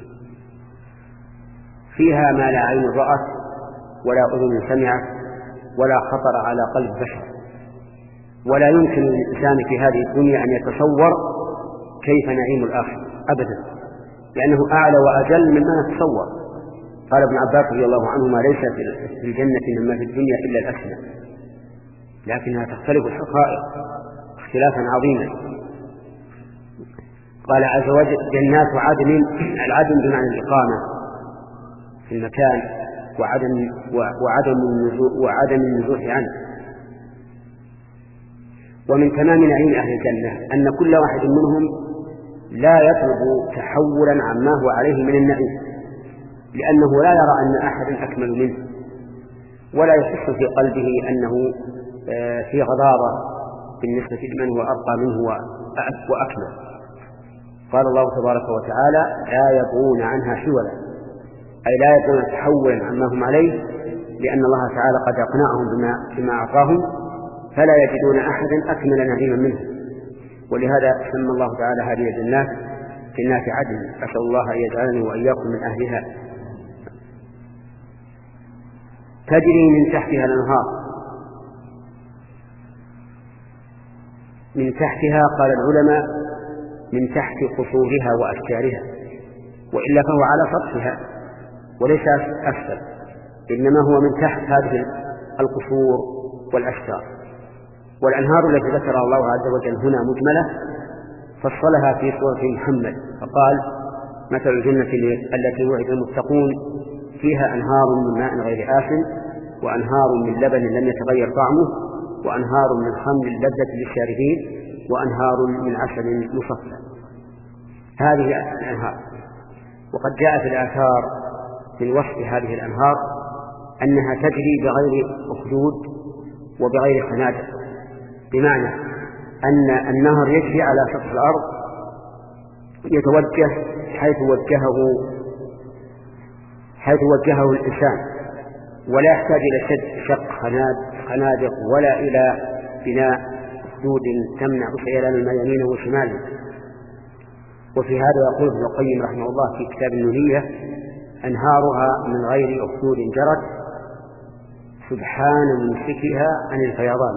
فيها ما لا عين رأت ولا أذن سمعت ولا خطر على قلب بشر، ولا يمكن للإنسان في هذه الدنيا أن يتصور كيف نعيم الآخرة أبدا، لأنه أعلى وأجل مما نتصور. قال ابن عباس رضي الله عنهما: ليس في الجنة مما في الدنيا إلا الأسمى، لكنها تختلف الحقائق اختلافا عظيما. قال عز وجل: جنات عدن، العدن بمعنى الإقامة في المكان وعدم وعدم النزوح وعدم النزوح عنه. ومن تمام نعيم أهل الجنة أن كل واحد منهم لا يطلب تحولا عما هو عليه من النعيم، لأنه لا يرى أن أحدا أكمل منه، ولا يحس في قلبه أنه في غضاضة بالنسبة لمن هو أرقى منه وأكمل. قال الله تبارك وتعالى: لا يبغون عنها حولا، أي لا يبغون تحولا عما هم عليه، لأن الله تعالى قد أقنعهم بما, بما أعطاهم، فلا يجدون أحدا أكمل نعيما منه. ولهذا سمى الله تعالى هذه الجنات جنات عدن. أسأل الله أن يجعلني وإياكم من أهلها. تجري من تحتها الأنهار. من تحتها قال العلماء من تحت قصورها وأشجارها، وإلا فهو على سطحها وليس أسفل، إنما هو من تحت هذه القصور والأشجار. والأنهار التي ذكرها الله عز وجل هنا مجملة، فصلها في سورة محمد فقال: مثل الجنة التي وعد المتقون فيها أنهار من ماء غير آسن، وأنهار من لبن لم يتغير طعمه، وأنهار من خمر لذة للشاربين، وأنهار من عسل مصفى. هذه الأنهار. وقد جاء في الآثار في وصف هذه الأنهار أنها تجري بغير أخدود وبغير خنادق، بمعنى أن النهر يجري على سطح الأرض يتوجه حيث وجهه حيث وجهه الإنسان، ولا يحتاج إلى شد شق خنادق ولا إلى بناء أخدود تمنع سيلان الماء يمينه وشماله. وفي هذا يقول ابن القيم رحمه الله في كتاب النونية: أنهارها من غير أخدود جرت سبحان ممسكها عن الفيضان،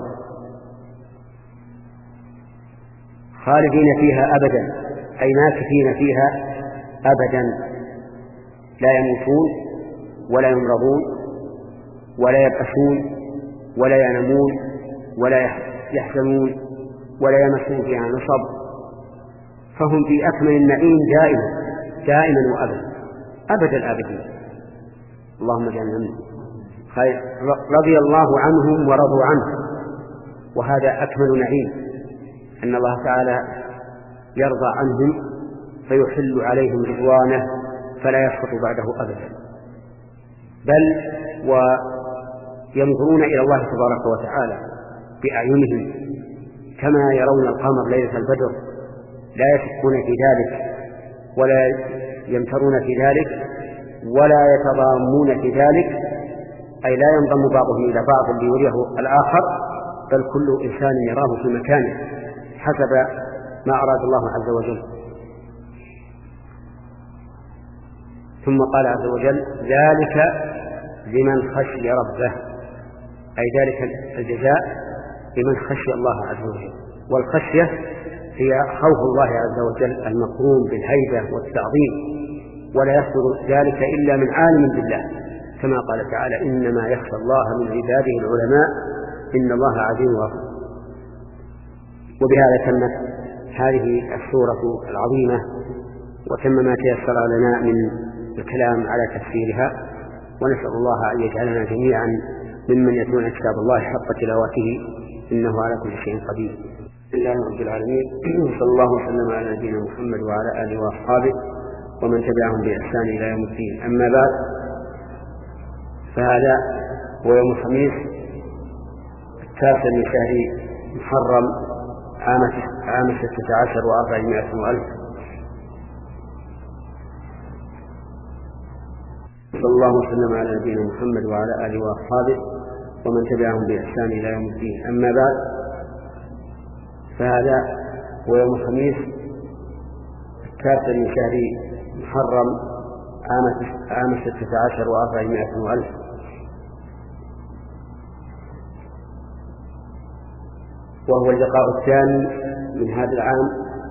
خالدين فيها أبدا، أي ماكثين فيها أبدا، لا يموتون ولا يمرضون ولا يبأسون ولا ينامون ولا يحزنون ولا يمسون فيها نصب، فهم في أكمل النعيم دائما دائما وأبدا أبد الآبدين. اللهم اجعلنا منهم. رضي الله عنهم ورضوا عنه، وهذا أكمل نعيم، أن الله تعالى يرضى عنهم فيحل عليهم رضوانه فلا يسقط بعده أبدا، بل وينظرون إلى الله تبارك وتعالى بأعينهم كما يرون القمر ليلة البدر، لا يشكون في ذلك ولا يمترون في ذلك ولا يتضامون في ذلك، أي لا ينضم بعضهم إلى بعض ليريه الآخر، بل كل إنسان يراه في مكانه حسب ما أراد الله عز وجل. ثم قال عز وجل ذلك لمن خشي ربه، أي ذلك الجزاء لمن خشي الله عز وجل. والخشية هي خوف الله عز وجل المقرون بالهيبة والتعظيم، ولا يصدر ذلك إلا من عالم بالله، كما قال تعالى إنما يخشى الله من عباده العلماء إن الله عزيز غفور. وبهذا تمت هذه السورة العظيمة، وتم ما تيسر لنا من الكلام على تفسيرها، ونسأل الله أن يجعلنا جميعا ممن يتلون كتاب الله حق تلاوته إنه على كل شيء قدير. لله رب العالمين، صلى الله وسلم على نبينا محمد وعلى آله وأصحابه ومن تبعهم بإحسان إلى يوم الدين. أما بعد، فهذا هو يوم الخميس التاسع من شهر محرم عام ستة عشر وأربعمائة وألف، صلى الله وسلم على نبينا محمد وعلى آله وأصحابه ومن تبعهم بإحسان إلى يوم الدين. أما بعد، فهذا هو يوم الخميس التاسع من شهر محرم عام ستة عشر وأربعمائة وألف، وهو اللقاء الثاني من هذا العام.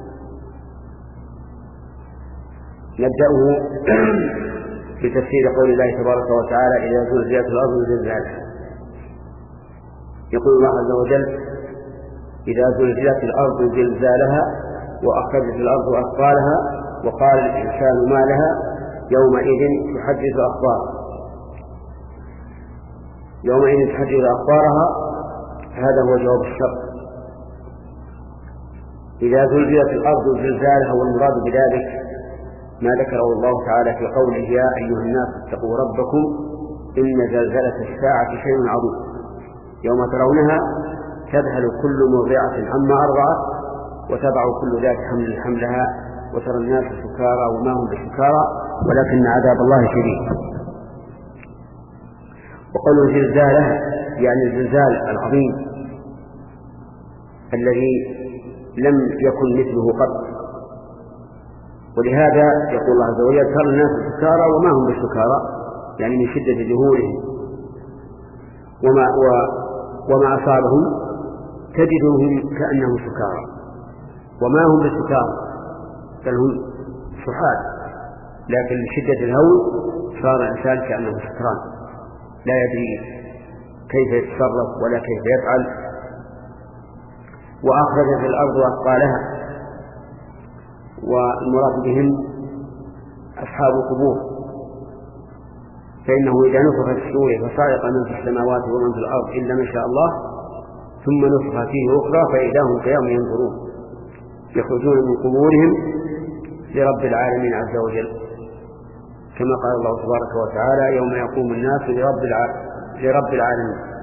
نبدأه بتفسير قول الله تبارك وتعالى إذا زلزلت الأرض زلزالها. يقول الله عز وجل إذا زلزلت الأرض زلزالها وأخرجت الأرض أثقالها وقال الإنسان ما لها يومئذ تحدث أخبارها. يومئذ تحدث أخبارها، هذا هو جواب الشرط. إذا زلزلت الأرض زلزالها، والمراد بذلك ما ذكره الله تعالى في قوله يا أيها الناس اتقوا ربكم إن زلزلة الساعة شيء عظيم يوم ترونها تذهل كل مرضعة عما أرضعت وتضع كل ذات حمل حملها وترى الناس سكارى وما هم بسكارى ولكن عذاب الله شديد. وقول زلزاله يعني الزلزال العظيم الذي لم يكن مثله قط. ولهذا يقول الله عز وجل ترى الناس سكارى وما هم بسكارى، يعني من شدة جهولهم وما, وما أصابهم تجدهم كأنهم سكارى وما هم بسكارى بل هم سحاد، لكن لشدة الهول صار الإنسان كأنه سكران لا يدري كيف يتصرف ولا كيف يفعل. وأخرجت الأرض أثقالها، والمراد بهم أصحاب القبور، فإنه إذا نفخ في الصور فصعق من في السماوات ومن في الأرض إلا ما شاء الله ثم نفخ فيه أخرى فإذا هم قيام ينظرون يخرجون من قبورهم لرب العالمين عز وجل، كما قال الله تبارك وتعالى يوم يقوم الناس لرب لرب العالمين.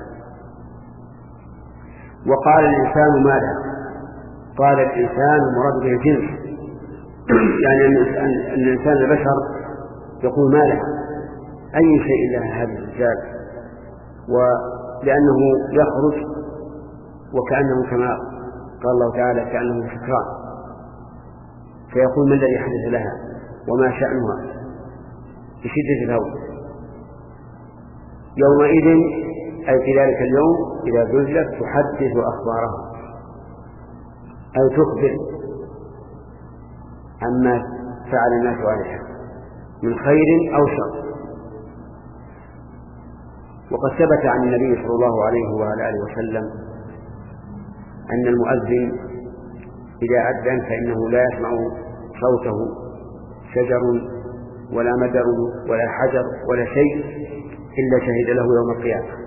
وقال الإنسان ما لها، قال الإنسان مراد به الجنس، يعني أن الإنسان البشر يقول ما لها أي شيء لها هذا الرجال، ولأنه يخرج وكأنه كما قال الله تعالى كأنه سكران، فيقول ما الذي حدث لها وما شأنها بشدة الهول. يومئذ أي في ذلك اليوم إذا زلزلت تحدث أخبارها، أي تخبر عما فعل الناس عليها من خير أو شر. وقد ثبت عن النبي صلى الله عليه وعلى آله وسلم أن المؤذن إذا أذن فإنه لا يسمع صوته شجر ولا مدر ولا حجر ولا شيء إلا شهد له يوم القيامة.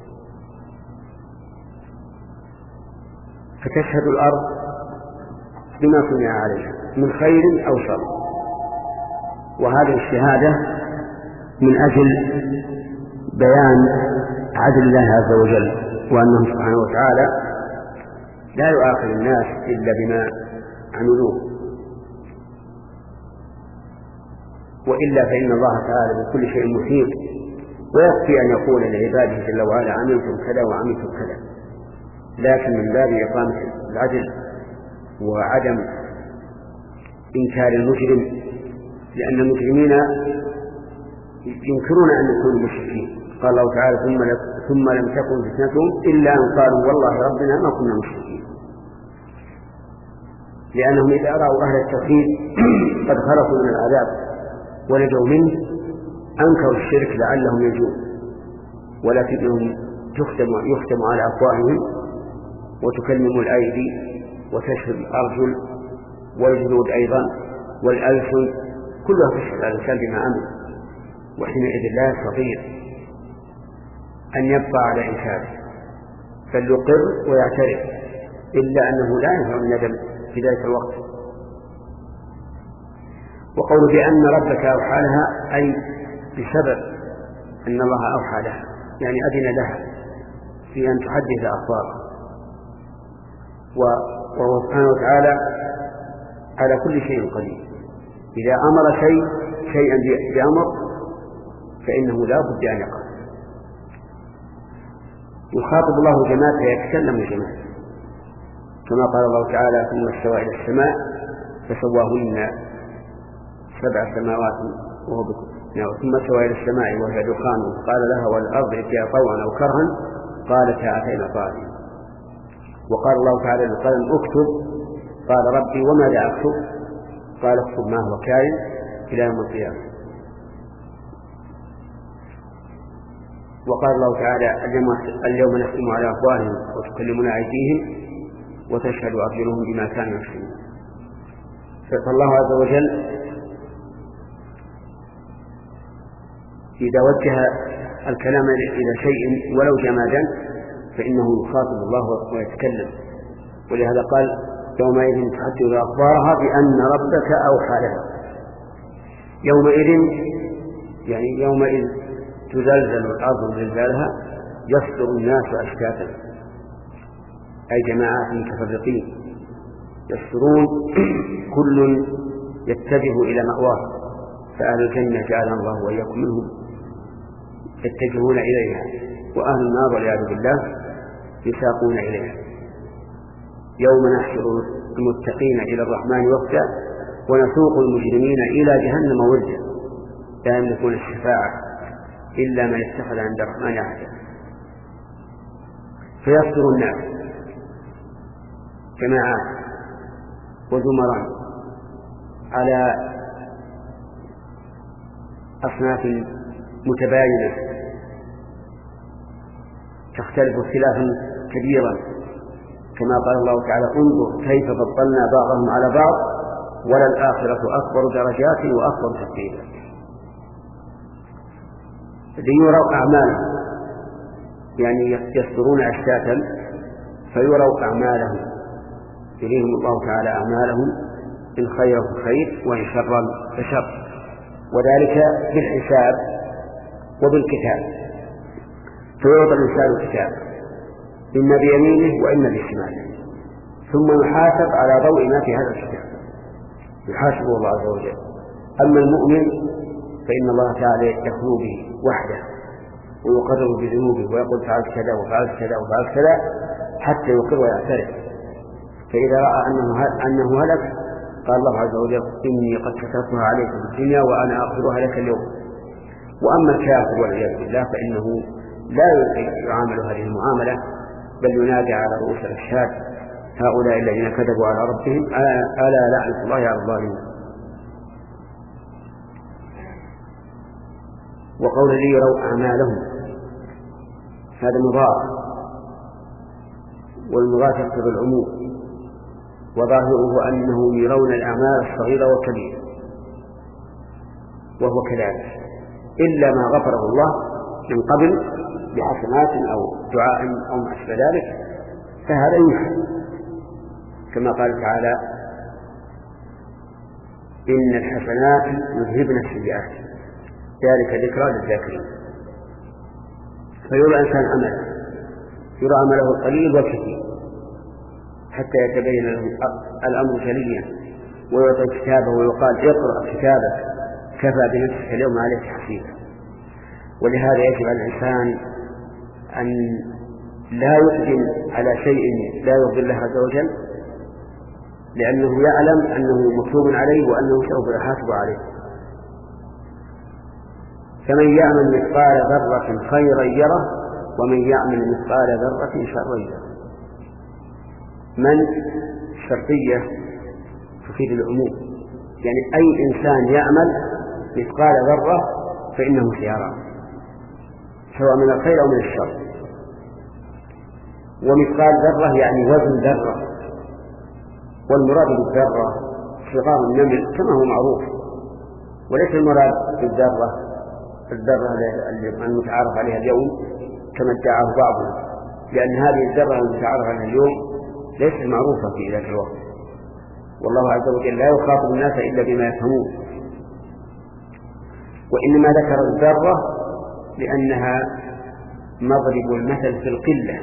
فتشهد الأرض بما صنع عليها من خير أو شر، وهذه الشهادة من أجل بيان عدل الله عز وجل، وأنه سبحانه وتعالى لا يؤاخذ الناس إلا بما عملوه، وإلا فإن الله تعالى بكل شيء محيط، ويكفي أن يقول لعباده جل وعلا عملتم كذا وعملتم كذا، لكن من باب إقامة العدل وعدم إنكار المجرم، لأن المجرمين ينكرون أن يكونوا مشركين. قال الله تعالى ثم, ثم لم تكن فتنتهم إلا أن قالوا والله ربنا ما كنا مشركين، لأنهم إذا رأوا أهل التوحيد قد خلصوا من العذاب ونجوا منه أنكروا الشرك لعلهم ينجون، ولكنهم تختم, يختم على أفواههم وتكلم الأيدي وتشهد الأرجل والجلود أيضا والألسن، كلها تشهد على الإنسان بما عمل، وحينئذ لا يستطيع أن يبقى على إنكاره فليقر ويعترف، إلا أنه لا ينفع الندم في ذلك الوقت. وقول بأن ربك أوحى لها أي بسبب أن الله أوحى لها، يعني أذن لها في أن تحدث أخبارها، وهو سبحانه وتعالى على كل شيء قدير، إذا أمر شيء شيئا بأمر فإنه لا بد أن يقع. يخاطب الله جماد فيتكلم جماد، كما قال الله تعالى ثم استوى إلى السماء فسواهن سبع سماوات وهو بكم، ثم استوى إلى السماء وهي دخان قال لها والأرض ائتيا طوعا أو كرها قالتا أتينا طائعين. وقال الله تعالى للقلم اكتب قال ربي وماذا أكتب قال اكتب ما هو كائن إلى يوم القيامة. وقال الله تعالى اليوم نختم على أفواههم وتكلمنا أيديهم وتشهد أرجلهم بما كانوا يكسبون. فالله عز وجل إذا وجه الكلام إلى شيء ولو جمادا فإنه يخاطب الله ويتكلم، ولهذا قال يومئذ تحدث أخبارها بأن ربك أوحى لها. يومئذ يعني يومئذ تزلزل الأرض زلزالها يصدر الناس أشتاتا، أي جماعات متفرقين يصدرون كل يتجه إلى مأواه، فأهل الجنة جعلنا الله وإياكم منهم يتجهون إليها، وأهل النار والعياذ بالله يساقون إليها. يوم نحشر المتقين إلى الرحمن وفدا ونسوق المجرمين إلى جهنم وردا لا يملكون الشفاعة إلا من اتخذ عند الرحمن عهدا. فيصدر الناس جماعات وزمرا على أصناف متباينة تختلف اختلافا كبيرا، كما قال الله تعالى انظر كيف فضلنا بعضهم على بعض وللآخرة أكبر درجات وأكبر تفضيلا. ليروا أعمالهم، يعني يصدرون أشتاتا فيروا أعمالهم، يريهم الله تعالى أعمالهم إن خير فخير وإن شر فشر، وذلك بالحساب وبالكتاب. فيعطى الإنسان الكتاب إما بيمينه وإما بشماله، ثم يحاسب على ضوء ما في هذا الكتاب، يحاسبه الله عز وجل. أما المؤمن فإن الله تعالى يخلو به وحده ويقرر بذنوبه ويقول فعلت كذا وفعلت كذا وفعلت كذا حتى يقر ويعترف. فإذا رأى أنه أنه هلك قال الله عز وجل إني قد كتبتها عليك في الدنيا وأنا أغفرها لك اليوم. وأما الكافر والعياذ بالله فإنه لا يعامل هذه المعاملة، بل ينادى على رؤوس الأشهاد هؤلاء الذين كذبوا على ربهم ألا لعنة الله على الظالمين. وقول لي يروا أعمالهم هذا مضاف، والمضاف يقتضي العموم، وظاهره أنهم يرون الأعمال الصغيرة والكبيرة، وهو كذلك إلا ما غفره الله من قبل بحسنات أو دعاء أو ما أشبه ذلك فهذا يمحى، كما قال تعالى إن الحسنات يذهبن السيئات ذلك ذكرى للذاكرين. فيرى الإنسان عمله، يرى عمله القليل والكثير حتى يتبين له الأمر جليا، ويعطي كتابه ويقال اقرأ كتابك كفى بنفسك اليوم عليك حسيبا. ولهذا يجب على الإنسان أن لا يقدم على شيء لا يرضي الله عز وجل، لأنه يعلم أنه مكتوب عليه وأنه سوف يحاسب عليه. فمن يعمل مثقال ذرة خيرا يره ومن يعمل مثقال ذرة شرا يره. من شرطية تفيد العموم، يعني أي إنسان يعمل مثقال ذرة فإنه سيرى، سواء من الخير أو من الشر. ومثقال ذرة يعني وزن ذرة، والمراد بالذرة صغار النمل كما هو معروف، وليس المراد بالذرة الذرة المتعارف عليها اليوم كما ادعاه بعضهم، لأن هذه الذرة المتعارف عليها اليوم ليست معروفة في ذاك الوقت، والله عز وجل لا يخاطب الناس إلا بما يفهمون. وإنما ذكر الذرة لأنها مضرب المثل في القلة،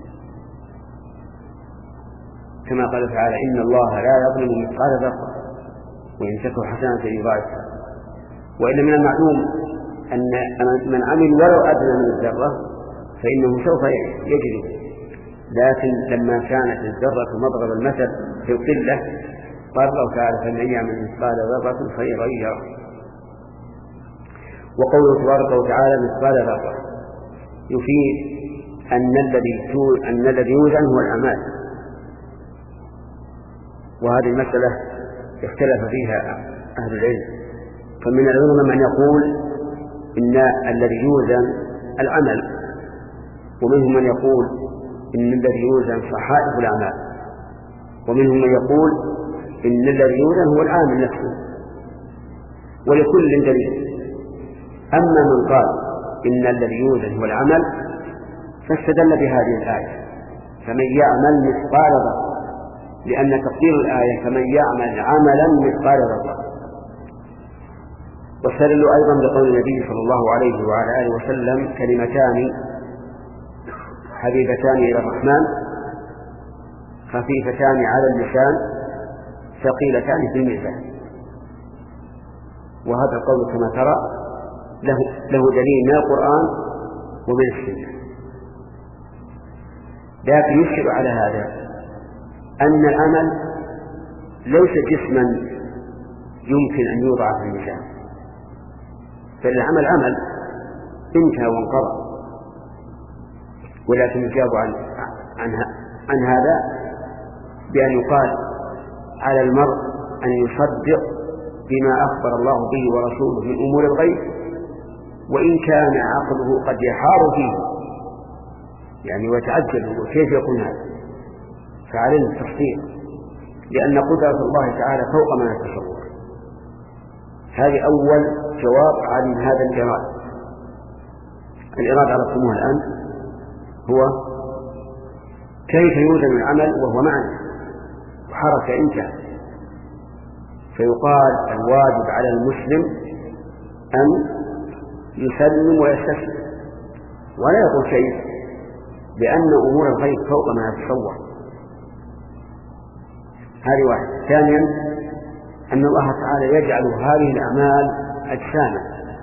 كما قال تعالى إن الله لا يظلم مثقال ذرة وإن تك حسنة يضاعفها. وإن من المعلوم أن من عمل ولو أدنى من الذرة فإنه سوف يجد، لكن لما كانت الذرة مضرب المثل في القلة قال الله تعالى فمن يعمل مثقال ذرة خيرا يره. وقوله تبارك وتعالى مثقال ذرة يفيد أن الذي أن الذي يوزن هو الأعمال، وهذه المسألة اختلف فيها أهل العلم، فمن العلماء من يقول إن الذي يوزن العمل، ومنهم من يقول إن الذي يوزن صحائف الأعمال، ومنهم من يقول إن الذي يوزن هو العامل نفسه، ولكل دليل. أما من قال إن الذي يوزن هو العمل فاستدل بهذه الآية فمن يعمل مثقال ذرة، لأن تقدير الآية فمن يعمل عملا مثقال ذرة. واستدلوا أيضا بقول النبي صلى الله عليه وعلى آله وسلم كلمتان حبيبتان إلى الرحمن خفيفتان على اللسان ثقيلتان في الميزان. وهذا القول كما ترى له, له دليل من القرآن ومن السنة، لكن يشكل على هذا أن العمل ليس جسما يمكن أن يوضع في الميزان، فالعمل عمل انتهى وانقضى. ولكن يجاب عن, عن, عن هذا بأن يقال على المرء أن يصدق بما أخبر الله به ورسوله من أمور الغيب، وإن كان عقله قد يحار فيه يعني ويتعجل كيف يكون هذا، فعليه التصديق، لأن قدرة الله تعالى فوق ما يتصور. هذه أول جواب عن هذا الإراد. الإراد عرفتموه الآن هو كيف يوزن العمل وهو معنى وحركة انتهى. فيقال الواجب على المسلم أن يسلم ويستسلم ولا يقول شيء، لأن أمور الغيب فوق ما يتصور. هذه واحد. ثانيا أن الله تعالى يجعل هذه الأعمال أجساما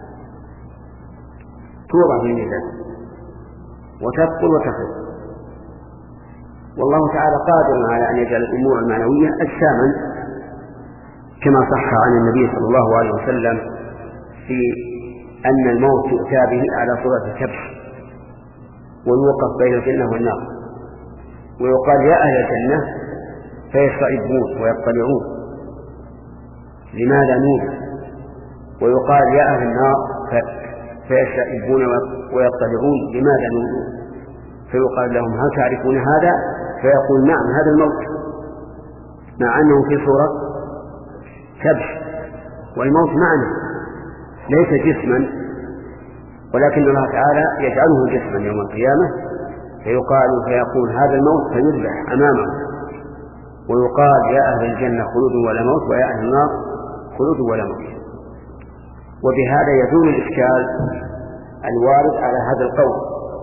توضع في الميزان وتثقل وتخف، والله تعالى قادر على أن يجعل الأمور المعنوية أجساما كما صح عن النبي صلى الله عليه وسلم في أن الموت يؤتى به على صورة كبش ويوقف بين الجنة والنار، ويقال يا أهل الجنة فيستعدون ويطلعون لماذا نور، ويقال يا أهل النار فيستعدون ويطلعون لماذا نور، فيقال لهم هل تعرفون هذا؟ فيقول نعم هذا الموت، مع أنه في صورة كبش، والموت معنى ليس جسما، ولكن الله تعالى يجعله جسما يوم القيامة، فيقال فيقول هذا الموت فيذبح أمامه، ويقال يا أهل الجنة خلود ولا موت ويا أهل النار خلود ولا موت. وبهذا يزول الإشكال الوارد على هذا القول.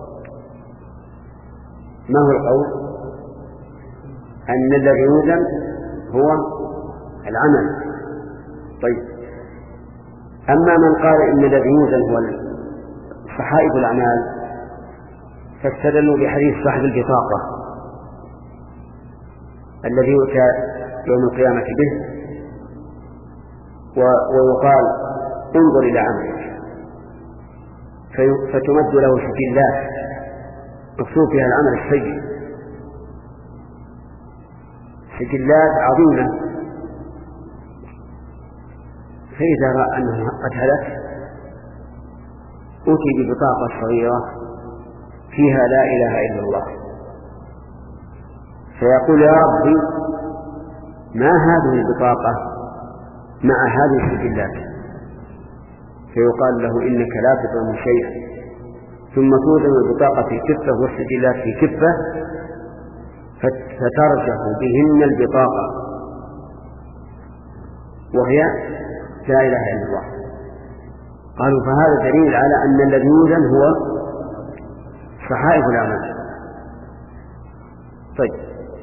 ما هو القول؟ أن الذي يوزن هو العمل. طيب، أما من قال إن الذي يوزن هو صحائف الأعمال فاستدلوا بحديث صاحب البطاقة الذي يؤتى يوم القيامة به ويقال انظر إلى عملك، فتمد له سجلات مكتوب فيها العمل السيء، سجلات عظيمة. فإذا رأى أنه قد هلك أتي ببطاقة صغيرة فيها لا إله إلا الله، فيقول يا ربي ما هذه البطاقة مع هذه السجلات؟ فيقال له إنك لا تظلم شيئا، ثم توزن البطاقة في كفة والسجلات في كفة فترجح بهن البطاقة وهي لا إله إلا الله. قالوا فهذا دليل على أن الذي يوزن هو صحائف الأعمال. طيب،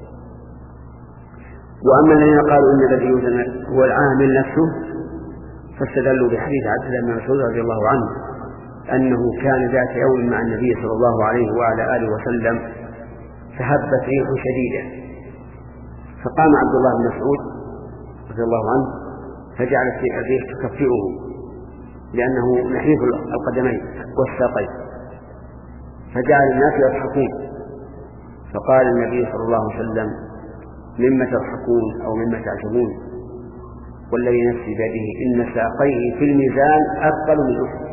وأما الذين قالوا إن الذي يوزن هو العامل نفسه فاستدلوا بحديث عبد الله بن مسعود رضي الله عنه أنه كان ذات يوم مع النبي صلى الله عليه وعلى آله وسلم فهبت ريح شديدة، فقام عبد الله بن مسعود رضي الله عنه فجعلت الريح تكفئه لأنه نحيف القدمين والساقين، فجعل الناس يضحكون، فقال النبي صلى الله عليه وسلم مما تضحكون أو مما تعجبون، والذي نفسي بيده إن ساقيه في الميزان أثقل من أحد.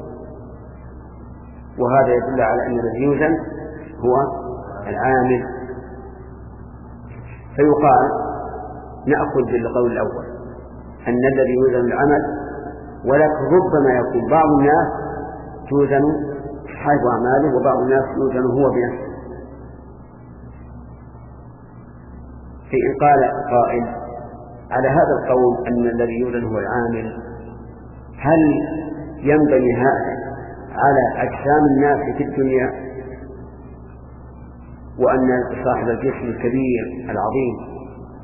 وهذا يدل على أن الذي يوزن هو العامل. فيقال نأخذ بالقول الأول أن الذي يوزن العمل، ولكن ربما يكون بعض الناس توزن صحائف أعماله وبعض الناس يوزن هو بنفسه. فإن قال قائل على هذا القول أن الذي يوزن هو العامل، هل ينبني هذا على أجسام الناس في الدنيا، وأن صاحب الجسم الكبير العظيم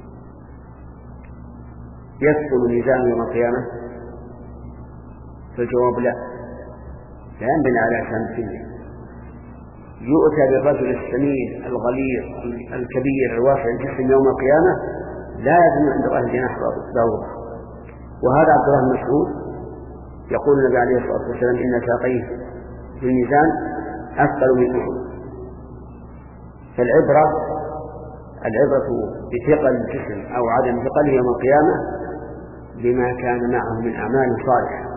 يثقل ميزانه يوم القيامة؟ فالجواب لا، لا ينبني على أجسام الدنيا. يؤتى بالرجل السمين الغليظ الكبير الواسع الجسم يوم القيامة لا يزن عند الله جناح بعوضة. وهذا عبد الله بن مسعود يقول النبي عليه الصلاة والسلام إن ساقيه في الميزان أثقل من أحد. فالعبرة العبرة بثقل الجسم أو عدم ثقله يوم القيامة بما كان معه من أعمال صالحة.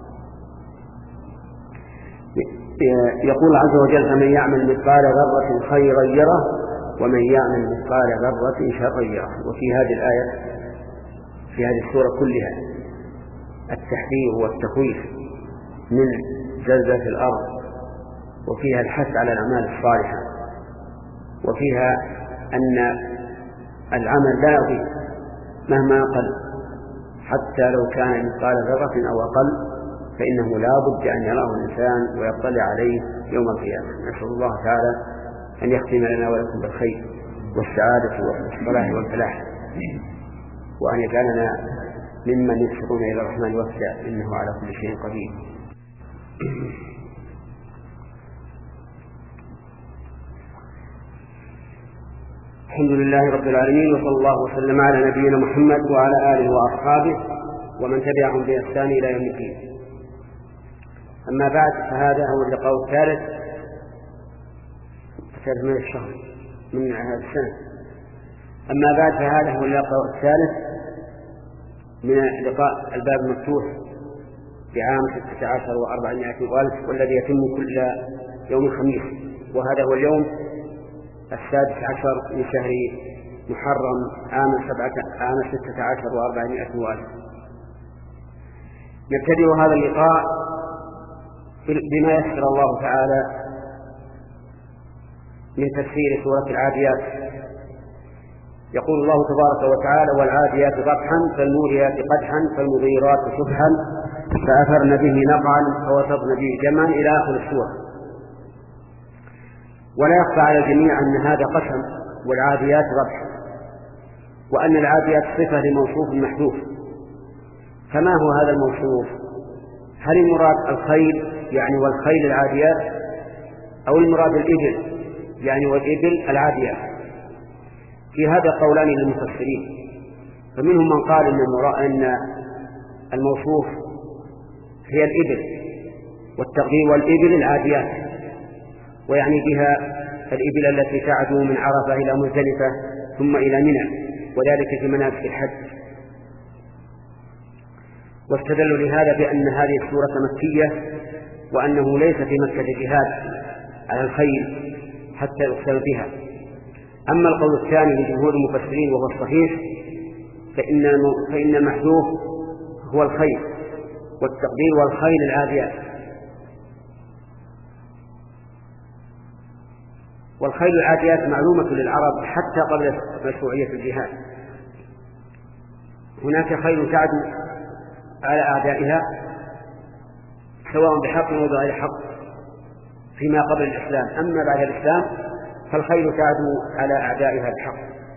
يقول عز وجل فمن يعمل مثقال ذرة خيرا يره ومن يعمل مثقال ذرة شرا يره. وفي هذه الآية في هذه السورة كلها التحذير والتخويف من زلزلة الأرض، وفيها الحث على الأعمال الصالحة، وفيها أن العمل لا يضيع مهما قل، حتى لو كان مثقال ذرة أو أقل فإنه لا بد أن يراه الإنسان ويطلع عليه يوم القيامة. نسأل الله تعالى أن يختم لنا ولكم بالخير والسعادة والصلاح والفلاح، وأن يجعلنا ممن يسرون إلى الرحمن وفدا إنه على كل شيء قدير. الحمد لله رب العالمين، وصلى الله وسلم على نبينا محمد وعلى آله وأصحابه ومن تبعهم بإحسان إلى يوم الدين. أما بعد، فهذا هو اللقاء الثالث الثالث من الشهر من هذا السنة. أما بعد، فهذا هو اللقاء الثالث من لقاء الباب المفتوح بعام ستة عشر وأربعمائة ألف، والذي يتم كل يوم الخميس، وهذا هو اليوم السادس عشر من شهر محرم عام سبعة عام ستة عشر وأربعمائة ألف. نبتدئ هذا اللقاء بما يسر الله تعالى من تفسير سورة العاديات. يقول الله تبارك وتعالى والعاديات ضبحا فالموريات قدحا فالمغيرات صبحا فأثرن به نقعا فوسطن به جمعا إلى آخر السورة. ولا يخفى على الجميع أن هذا قسم والعاديات ضبحا، وأن العاديات صفة لموصوف محذوف. فما هو هذا الموصوف؟ هل المراد الخيل يعني والخيل العاديات، أو المراد الإبل يعني والإبل العاديات. في هذا قولان للمفسرين، فمنهم من قال إن الموصوف هي الإبل، والتقدير والإبل العاديات، ويعني بها الإبل التي تعدو من عرفة إلى مزدلفة ثم إلى منى، وذلك في مناسك الحج. واستدلوا لهذا بأن هذه السورة مكية، وأنه ليس في مكة جهاد على الخيل حتى يقتل بها. أما القول الثاني لجمهور المفسرين وهو الصحيح، فإن فإن المحذوف هو الخيل والتقدير والخيل العاديات. والخيل العاديات معلومة للعرب حتى قبل مشروعية الجهاد. هناك خيل تعدو على أعدائها سواء بحق أو بغير حق فيما قبل الإسلام، أما بعد الإسلام فالخيل تعدو على أعدائها بحق.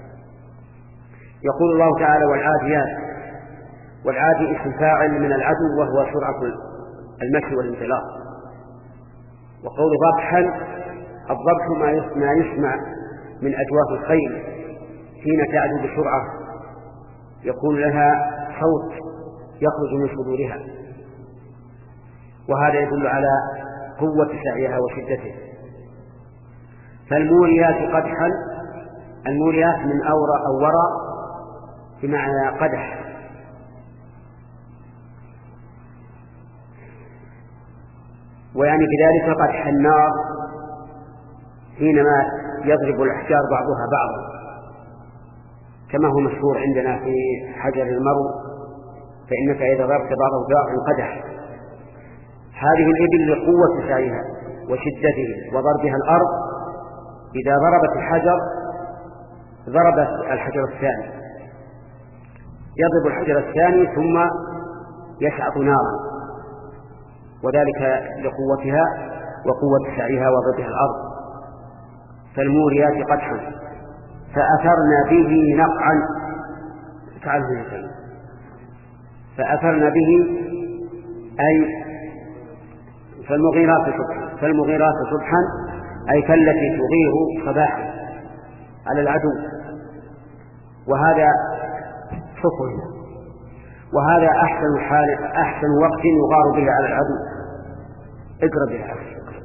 يقول الله تعالى والعاديات، والعادي اسم فاعل من العدو وهو سرعة المشي والانطلاق. وقول ضبحا، الضبح ما يسمع من أجواف الخيل حين تعدو بسرعة، يكون لها صوت يخرج من صدورها، وهذا يدل على قوة سعيها وشدته. فالموريات قدحا، الموريات من أورى أو ورى بمعنى قدح. ويعني بذلك قدح النار حينما يضرب الأحجار بعضها بعضا، كما هو مشهور عندنا في حجر المرو، فإنك إذا ضربت بعضه بعض انقدح. هذه الإبل لقوة سعيها وشدته وضربها الأرض، إذا ضربت الحجر ضربت الحجر الثاني، يضرب الحجر الثاني ثم يشعط نارا، وذلك لقوتها وقوة سعيها وضربها الأرض. فالموريات قدحا فأثرنا به نقعا، تعالوا فأثرنا به أي فالمغيرات صبحا، فالمغيرات صبحا أي كالتي تغير صباحا على العدو، وهذا صفر، وهذا أحسن حال أحسن وقت يغار به على العدو. اقرب به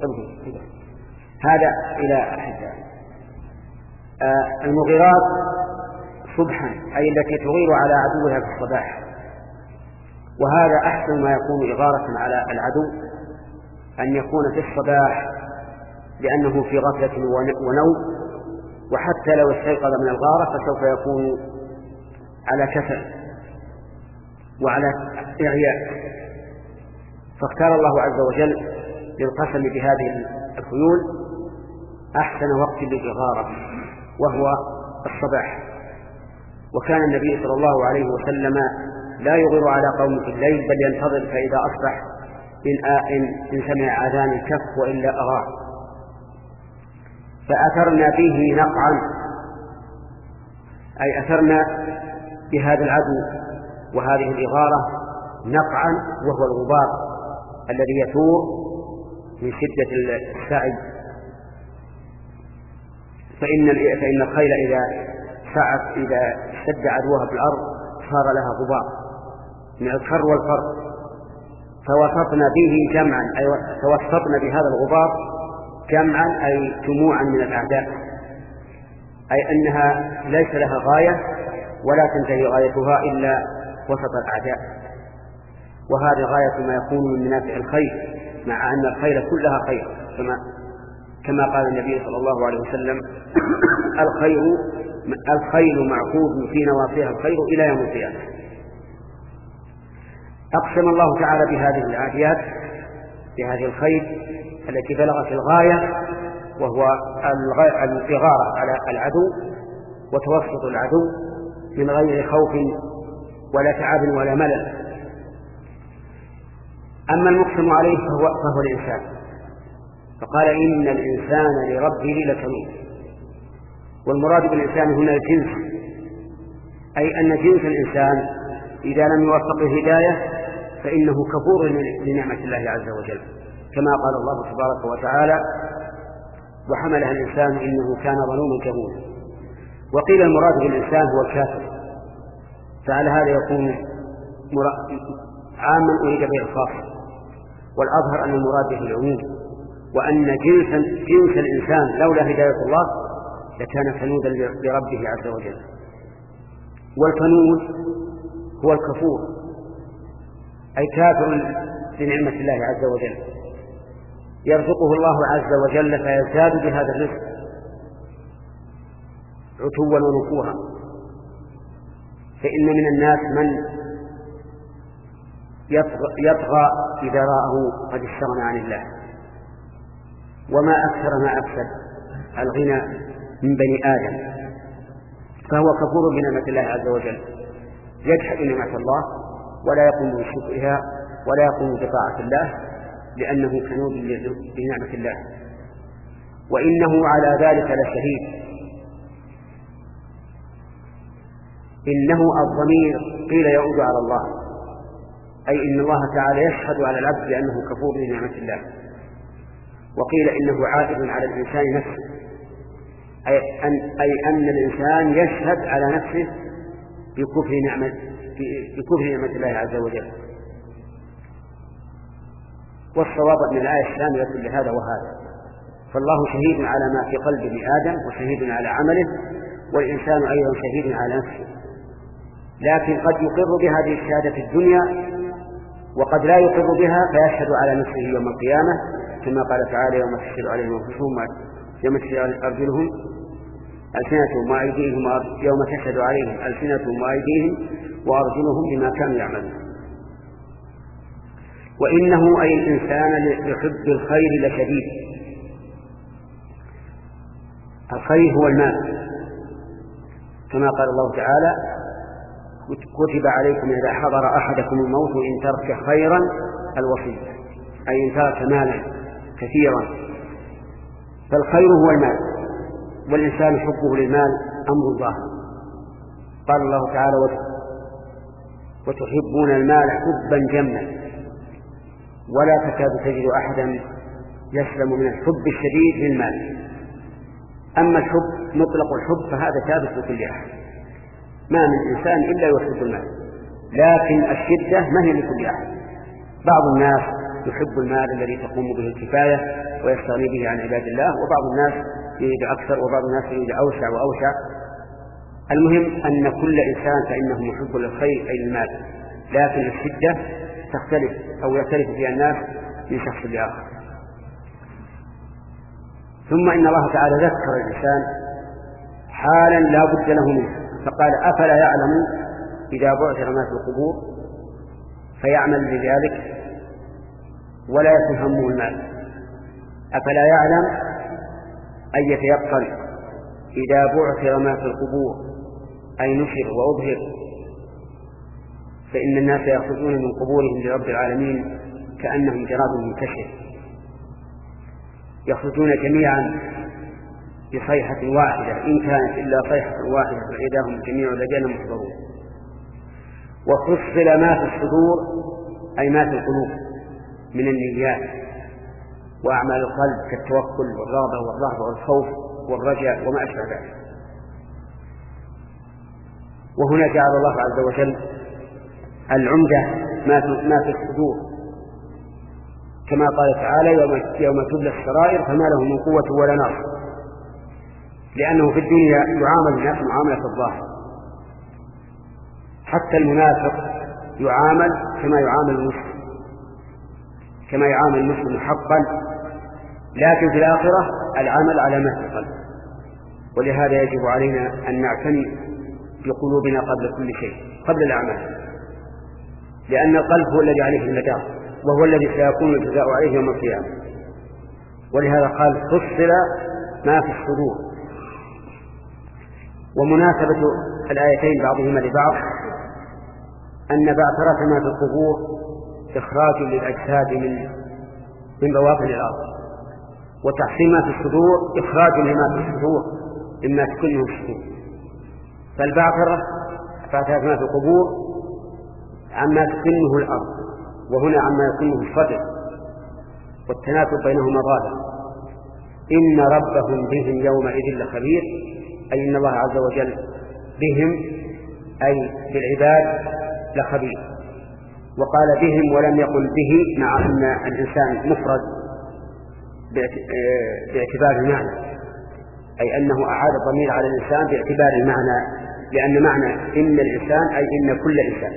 هذا إلى أحد. آه المغيرات صبحا أي التي تغير على عدوها في الصباح، وهذا أحسن ما يكون إغارة على العدو أن يكون في الصباح، لأنه في غفلة ونوم، وحتى لو استيقظ من الغارة فسوف يكون على كسل وعلى إعياء. فاختار الله عز وجل للقسم بهذه الخيول أحسن وقت للإغارة وهو الصباح. وكان النبي صلى الله عليه وسلم لا يغير على قوم في الليل، بل ينتظر فإذا أصبح إن, إن سمع آذان الكف وإلا أغار. فأثرنا به نقعا أي أثرنا بهذا العدو وهذه الإغارة نقعا، وهو الغبار الذي يثور من شدة السعي. فإن فإن الخيل إذا سعت إذا اشتد عدوها في الأرض صار لها غبار من الكر والفر. فوسطنا به جمعا أي توسطنا بهذا الغبار جمعا أي جموعا من الأعداء، أي أنها ليس لها غاية ولا تنتهي غايتها إلا وسط الأعداء. وهذه غاية ما يكون من منافع الخيل، مع أن الخيل كلها خير، كما كما قال النبي صلى الله عليه وسلم: الخير الخيل معقود في نواصيها الخير إلى يوم القيامة. أقسم الله تعالى بهذه العاديات، بهذه الخيل التي بلغت الغاية، وهو الإغارة على العدو وتوسط العدو من غير خوف ولا تعب ولا ملل. أما المقسم عليه فهو, فهو الإنسان، فقال: إن الإنسان لربه لكنود. والمراد بالإنسان هنا الجنس، أي أن جنس الإنسان إذا لم يوفق الهداية فإنه كفور لنعمة الله عز وجل، كما قال الله تبارك وتعالى: وحملها الإنسان إنه كان ظلوما جهولا. وقيل المراد بالإنسان هو الكافر، فعلى هذا يكون عاما أريد به الخاص، والأظهر أن المراد به العموم، وأن جنس, جنس الإنسان لولا هداية الله لكان كنودا لربه عز وجل. والكنود هو الكفور، أي كافر بنعمة الله عز وجل، يرزقه الله عز وجل فيزداد بهذا الرزق عتوا ونفورا. فإن من الناس من يطغى إذا رآه قد استغنى عن الله، وما أكثر ما أفسد الغنى من بني آدم، فهو كفور بنعمة الله عز وجل، يجحد نعمة الله ولا يقوم بشكرها ولا يقوم بطاعة الله لأنه كنود بنعمة الله، وإنه على ذلك لشهيد. إنه الضمير قيل يعود على الله، أي إن الله تعالى يشهد على العبد بأنه كفور بنعمة الله، وقيل إنه عائد على الإنسان نفسه، أي أن, أي أن الإنسان يشهد على نفسه بكفر نعمة, بكفر نعمة الله عز وجل. والصواب أن الآية الشاملة لهذا وهذا، فالله شهيد على ما في قلب ابن آدم وشهيد على عمله، والإنسان أيضا شهيد على نفسه، لكن قد يقر بهذه الشهادة في الدنيا وقد لا يقر بها فيشهد على نفسه يوم القيامة، كما قال تعالى يوم تشهد عليهم أنفسهم يوم تشهد أرجلهم ألسنتهم وأيديهم يوم تشهد عليهم ألسنتهم وأيديهم وأرجلهم بما كانوا يعملون. وإنه أي الإنسان لحب الخير لشديد. الخير هو المال، كما قال الله تعالى كتب عليكم إذا حضر أحدكم الموت إن ترك خيرا الوصية، أي إن ترك مالا كثيرا، فالخير هو المال، والإنسان حبه للمال أمر ظاهر. قال الله تعالى وتحبون المال حبا جما، ولا تكاد تجد أحدا يسلم من الحب الشديد للمال. أما الحب مطلق الحب فهذا ثابت لكل أحد، ما من إنسان إلا يحب المال، لكن الشدة ما هي لكل أحد. بعض الناس يحب المال الذي تقوم به الكفاية ويستغني به عن عباد الله، وبعض الناس يريد أكثر، وبعض الناس يريد أوسع وأوسع. المهم أن كل إنسان فإنه محب للخير أي المال، لكن الشدة تختلف أو يختلف فيها الناس من شخص لآخر. ثم إن الله تعالى ذكر الإنسان حالا لا بد له منه، فقال أفلا يعلم إذا بعثر ما في القبور فيعمل بذلك ولا يكون همه المال. أفلا يعلم أن يتيقن إذا بعثر ما في القبور أي نشر وأظهر، فإن الناس يخرجون من قبورهم لرب العالمين كأنهم جراد منتشر، يخرجون جميعا بصيحة واحدة، إن كانت إلا صيحة واحدة فإذا هم جميع لدينا محضرون. وفصل ما في الصدور أي ما في القلوب من النيات وأعمال القلب كالتوكل والرغبة والرهبة والخوف والرجاء وما أشبه ذلك. وهنا جعل الله عز وجل العمدة ما في الصدور، كما قال تعالى يوم تبلى السرائر فما له من قوة ولا ناصر، لأنه في الدنيا يعامل الناس معاملة الظاهر، حتى المنافق يعامل كما يعامل المسلم، كما يعامل المسلم حقا، لكن في الآخرة العمل على ما في القلب. ولهذا يجب علينا أن نعتني بقلوبنا قبل كل شيء، قبل الأعمال، لأن القلب هو الذي عليه المدار، وهو الذي سيكون الجزاء عليه يوم القيامة. ولهذا قال فصل ما في الصدور. ومناسبة الآيتين بعضهما لبعض أن بعثرة ما في القبور إخراج للأجساد من من بواطن الأرض، وتحصيل ما في الصدور إخراج لما في الصدور مما تكنه الصدور. فالبعثرة بعثرة ما في القبور عما تكنه الأرض، وهنا عما يكنه الصدر، والتناسب بينهما ظاهر. إن ربهم بهم يومئذ لخبير، أي إن الله عز وجل بهم أي بالعباد لخبير. وقال بهم ولم يقل به، مع أن الإنسان مفرد باعتبار المعنى، أي أنه أعاد الضمير على الإنسان باعتبار المعنى، لأن معنى إن الإنسان أي إن كل إنسان.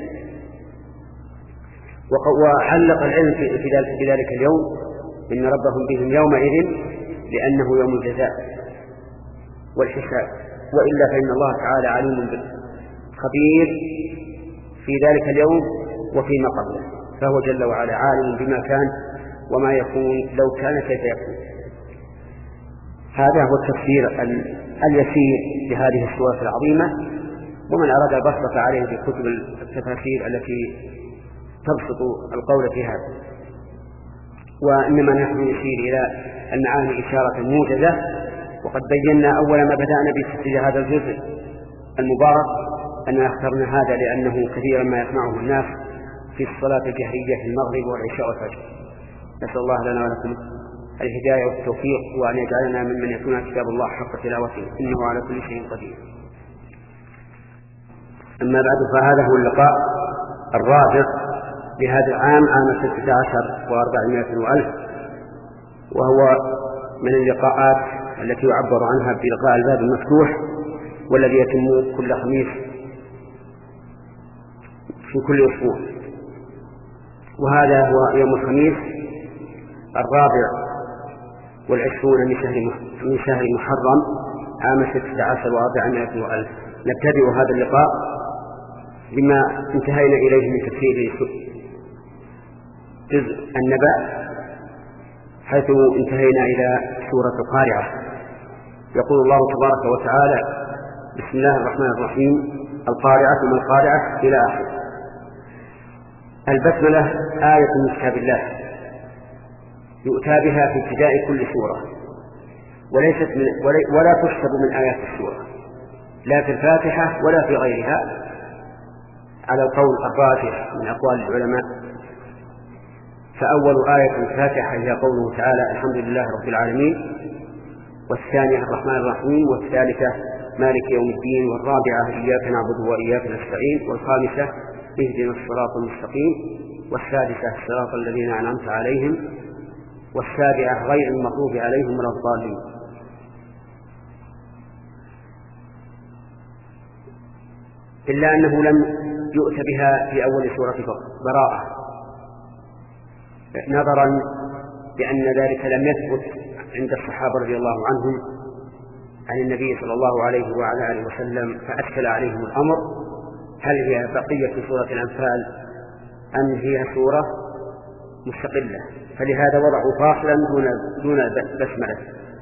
وعلق العلم في ذلك اليوم إن ربهم بهم يومئذ لأنه يوم الجزاء والحساب، وإلا فإن الله تعالى عليم خبير في ذلك اليوم وفيما قبله، فهو جل وعلا عالم بما كان وما يكون لو كان كيف يكون. هذا هو التفسير اليسير لهذه السورة العظيمة، ومن أراد البسطة عليه في كتب التفاسير التي تبسط القول في هذا. وإنما نحن نشير إلى المعاني إشارة موجزة، وقد بينا أول ما بدأنا بتفسير هذا الجزء المبارك أننا اخترنا هذا لأنه كثيرا ما يسمعه الناس في الصلاة الجهرية في المغرب والعشاء والفجر. نسأل الله لنا ولكم الهداية والتوفيق، وأن يجعلنا ممن يكون كتاب الله حق تلاوته، إنه على كل شيء قدير. أما بعد، فهذا هو اللقاء الرابع لهذا العام، عام ستة عشر وأربعمائة وألف، وهو من اللقاءات التي يعبر عنها بلقاء الباب المفتوح، والذي يتم كل خميس في كل أسبوع. وهذا هو يوم الخميس الرابع والعشرون من شهر من شهر محرم عام ستة عشر وأربعمائة وألف. نبتدئ هذا اللقاء بما انتهينا إليه من تفسير جزء النبأ، حيث انتهينا إلى سورة القارعة. يقول الله تبارك وتعالى: بسم الله الرحمن الرحيم، القارعة ما القارعة إلى آخره. البسملة آية من كتاب الله يؤتى بها في ابتداء كل سورة، وليست من ولا تحسب من آيات السورة، لا في الفاتحة ولا في غيرها، على القول الراجح من أقوال العلماء. فأول آية في الفاتحة هي قوله تعالى: الحمد لله رب العالمين، والثانية الرحمن الرحيم، والثالثة مالك يوم الدين، والرابعة إياك نعبد وإياك نستعين، والخامسة اهدنا الصراط المستقيم، والسادسة الصراط الذين أنعمت عليهم، والسابعة غير المغضوب عليهم ولا الضالين. إلا أنه لم يؤت بها في أول سورة براءة، نظرا بأن ذلك لم يثبت عند الصحابة رضي الله عنهم عن النبي صلى الله عليه وعلى آله وسلم، فأشكل عليهم الأمر: هل هي بقية سورة الأنفال أم هي سورة مستقلة؟ فلهذا وضعوا فاصلا دون دون بسملة.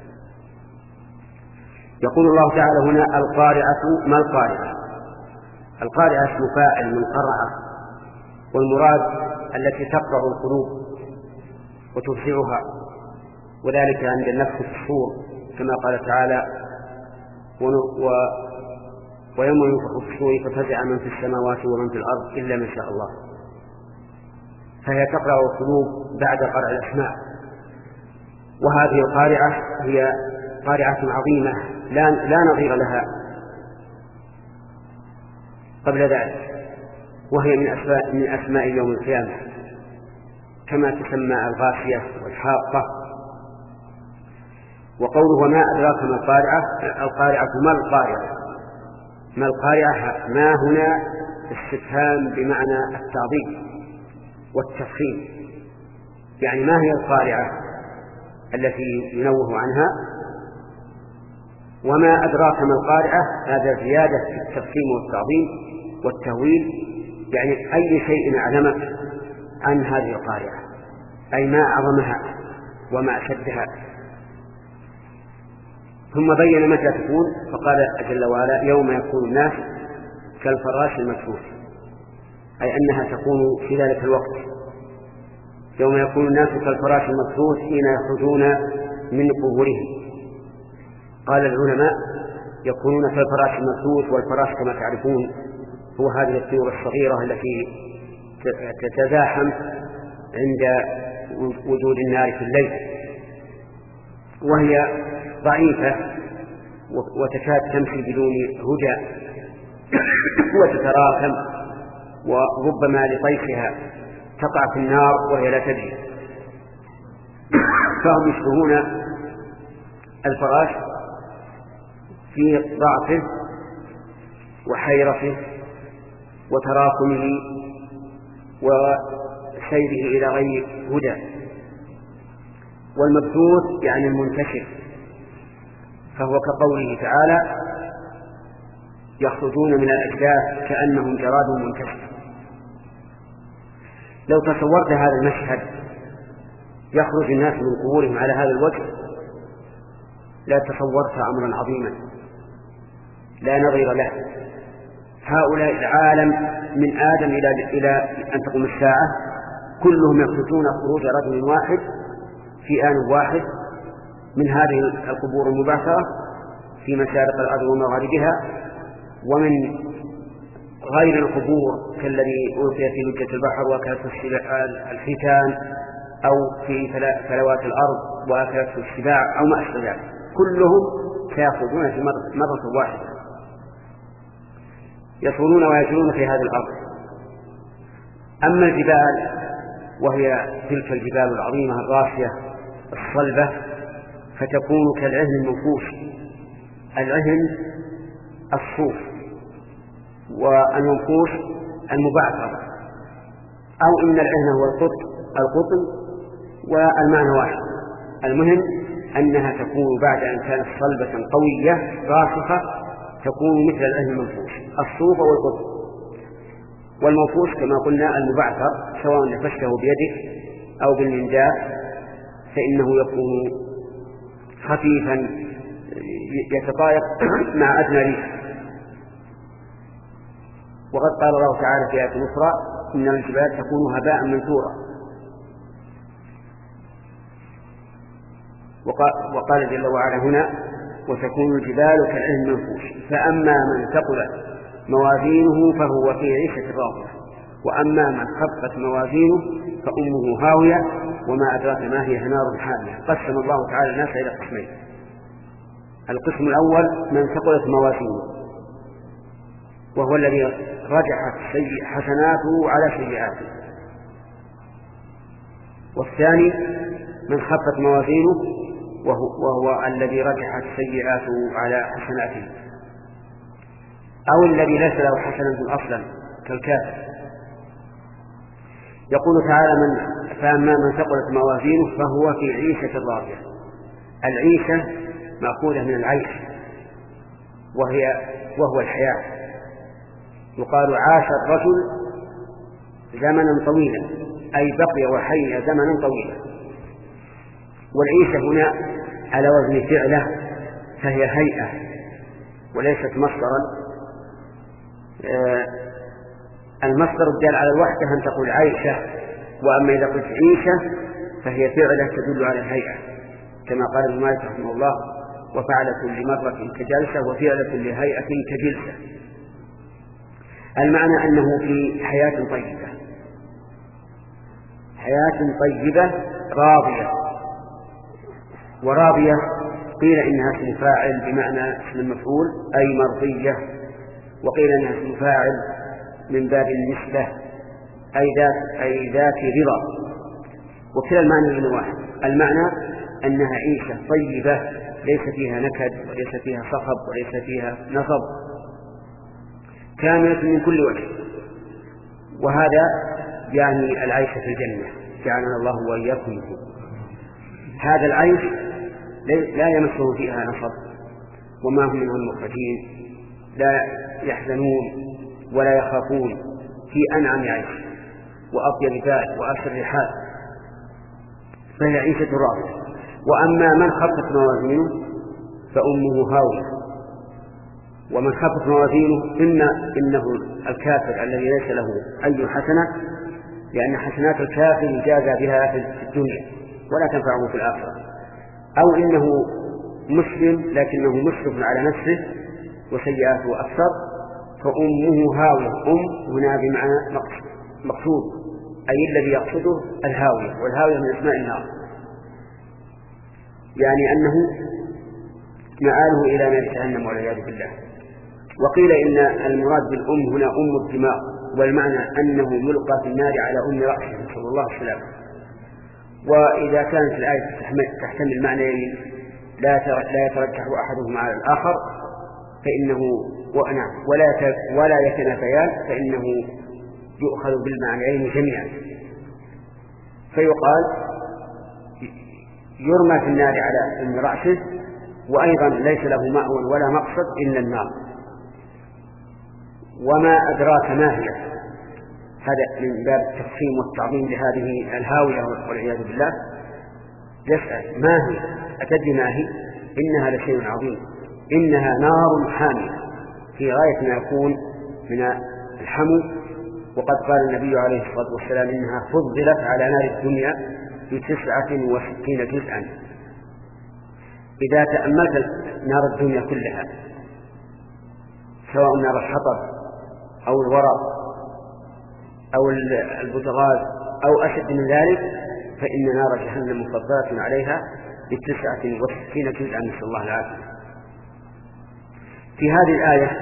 يقول الله تعالى هنا: القارعة ما القارعة. القارعة اسم فاعل من قرعة، والمراد التي تقرع القلوب وتفزعها، وذلك عند النفخ في الصور، كما قال تعالى: و ويوم ينفخ في الصور ففزع من في السماوات ومن في الأرض إلا من شاء الله. فهي تقرع القلوب بعد قرع الأسماع. وهذه القارعة هي قارعة عظيمة لا, لا نظير لها قبل ذلك، وهي من أسماء, من أسماء يوم القيامة، كما تسمى الغاشية والحاقة. وقوله: وما أدراك ما القارعة. القارعة ما القارعة. ما القارعة ما هنا استفهام بمعنى التعظيم والتفخيم، يعني ما هي القارعة التي ينوه عنها. وما أدراك ما القارعة هذا زيادة في التفخيم والتعظيم والتهويل، يعني أي شيء أعلمك عن هذه القارعة، أي ما أعظمها وما أشدها. ثم بين متى تكون، فقال جل وعلا: يوم يكون الناس كالفراش المبثوث، أي أنها تكون في ذلك الوقت. يوم يكون الناس كالفراش المبثوث حين يخرجون من قبورهم. قال العلماء: يكونون كالفراش المبثوث، والفراش كما تعرفون هو هذه الطيور الصغيرة التي تتزاحم عند وجود النار في الليل. وهي ضعيفة وتكاد تمشي بدون هدى وتتراكم، وربما لطيفها تقع في النار وهي لا تدري. فهم يشبهون الفراش في ضعفه وحيرته وتراكمه وسيره إلى غير هدى. والمبثوث يعني المنتشر، فهو كقوله تعالى يخرجون من الأجداث كأنهم جراد منتشر. لو تصورت هذا المشهد يخرج الناس من قبورهم على هذا الوجه لا تصورت أمرا عظيما لا نظير له. هؤلاء العالم من آدم إلى إلى أن تقوم الساعة كلهم يخرجون خروج رجل واحد في آن واحد من هذه القبور المباشرة في مشارق الأرض ومغاربها، ومن غير القبور كالذي ألقي في لجة البحر وأكلته الحيتان، أو في فلوات الأرض وأكلته السباع أو ما أشبه ذلك، كلهم سيخرجون في مرة واحدة يصولون ويجرون في هذه الأرض. أما الجبال وهي تلك الجبال العظيمة الراسية الصلبة فتكون كالعهن المنفوش. العهن الصوف والمنفوش المبعثر، أو إن العهن هو القطن القطن والمعنى واحد. المهم أنها تكون بعد أن كانت صلبة قوية راسخة تكون مثل العهن المنفوش الصوف والقطن. والمنفوش كما قلنا المبعثر، سواء نفشته بيدك أو بالمنداف فإنه يكون خفيفا يتطايق مع أدنى ريح. وقد قال الله تعالى في آية أخرى إن الجبال تكون هباء منثورا. وقال جل وعلا هنا وتكون الجبال كالعهن المنفوش فأما من ثقلت موازينه فهو في عيشة راضية وأما من خفت موازينه فأمه هاوية وما أدراك ما هي نار حامية. قسم الله تعالى الناس إلى قسمين. القسم الأول من ثقلت موازينه وهو الذي رجحت حسناته على سيئاته، والثاني من خفت موازينه وهو, وهو الذي رجحت سيئاته على حسناته، أو الذي ليس له حسنة أصلا كالكافر. يقول تعالى من فأما من ثقلت موازينه فهو في عيشة راضية. العيشة مأخوذة من العيش وهي وهو الحياة. يقال عاش الرجل زمنا طويلا أي بقي وحي زمنا طويلا. والعيشة هنا على وزن فعله فهي هيئة وليست مصدرا. آه المصدر الدال على الوحدة أن تقول عيشة، وأما إذا قلت عيشة فهي فعلة تدل على الهيئة كما قال ابن مالك رحمه الله وفعلة لمرة كجلسة وفعلة لهيئة كجلسة. المعنى أنه في حياة طيبة حياة طيبة راضية. وراضية قيل إنها اسم فاعل بمعنى اسم المفعول أي مرضية، وقيل إنها اسم فاعل من باب النسبة أي ذات أي ذات رضا. وكلا المعنى من واحد. المعنى أنها عيشة طيبة ليس فيها نكد وليس فيها صخب وليس فيها نصب، كاملة من كل وجه. وهذا يعني العيش في الجنة جعلنا الله وإياكم منه. هذا العيش لا يمسه فيها نصب وما هم منهم مخرجين، لا يحزنون ولا يخافون، في أنعم عيش وأطيب بال وأسر حال، فهي عيشة راضية. وأما من خفت موازينه فأمه هاوية. ومن خفت موازينه إن إنه الكافر الذي ليس له أي حسنة، لأن حسنات الكافر يجازى بها في الدنيا ولا تنفعه في الآخرة، أو إنه مسلم لكنه مسرف على نفسه وسيئاته أكثر فأمه هاوية. أم هنا بمعنى مقصود أي الذي يقصده الهاوية، والهاوية من أسماء النار. يعني أنه مآله إلى نار جهنم والعياذ بالله. وقيل إن المراد بالأم هنا أم الدماغ، والمعنى أنه يلقى في النار على أم رأسه صلى الله عليه وسلم. وإذا كانت الآية تحتمل معنيين لا لا يترجح أحدهما على الآخر فإنه ولا ولا يتنافيان فإنه يؤخذ بالمعنيين جميعا، فيقال يرمى في النار على أم رأسه، وأيضا ليس له مأوى ولا مقصد إلا النار. وما أدراك ما هي، هذا من باب التفخيم والتعظيم لهذه الهاوية والعياذ بالله. يسأل ما هي؟ أتدري ما هي؟ إنها لشيء عظيم، إنها نار حامية في غاية ما يكون من الحمو. وقد قال النبي عليه الصلاة والسلام إنها فضلت على نار الدنيا بتسعة وستين جزءا. إذا تأملت نار الدنيا كلها سواء نار الحطب أو الورق أو البوتغاز أو أشد من ذلك، فإن نار جهنم مفضلة عليها بتسعة وستين جزءا، نسأل الله العافية. في هذه الآية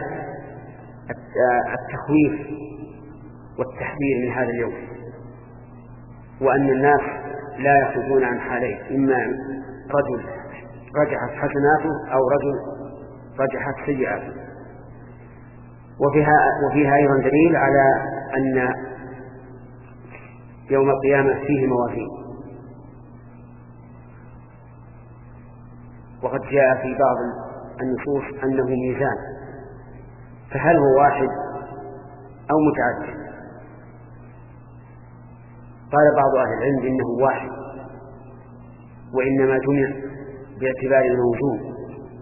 التخويف والتحذير من هذا اليوم، وأن الناس لا يخرجون عن حالين: إما رجل رجحت حسناته أو رجل رجحت سيئاته. وفيها, وفيها أيضا دليل على أن يوم القيامة فيه موازين. وقد جاء في بعض النصوص أنه ميزان، فهل هو واحد أو متعدد؟ قال بعض أهل العلم إنه واحد، وإنما جمع باعتبار الموزون،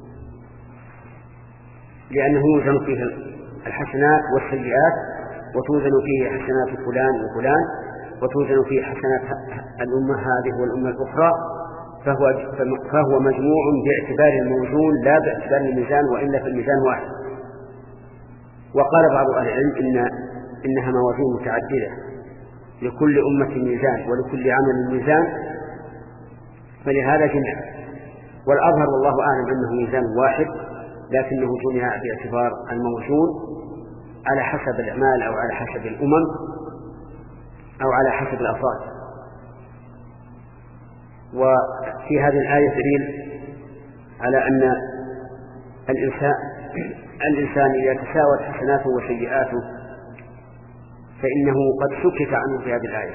لأنه يوزن فيه الحسنات والسيئات، وتوزن فيه حسنات فلان وفلان، وتوزن فيه حسنات الأمة هذه والأمة الأخرى، فهو, فهو مجموع باعتبار الموزون لا باعتبار الميزان، وإلا في الميزان واحد. وقال بعض أهل العلم إن إنها موازين متعددة، لكل أمة ميزان ولكل عمل ميزان، فلهذا جمع. والأظهر والله أعلم أنه ميزان واحد، لكنه جمع باعتبار الموزون على حسب الأعمال أو على حسب الأمم أو على حسب الأفراد. وفي هذه الآية دليل على أن الإنسان الإنسان إذا تساوت حسناته وسيئاته فإنه قد سكت عنه في هذه الآية.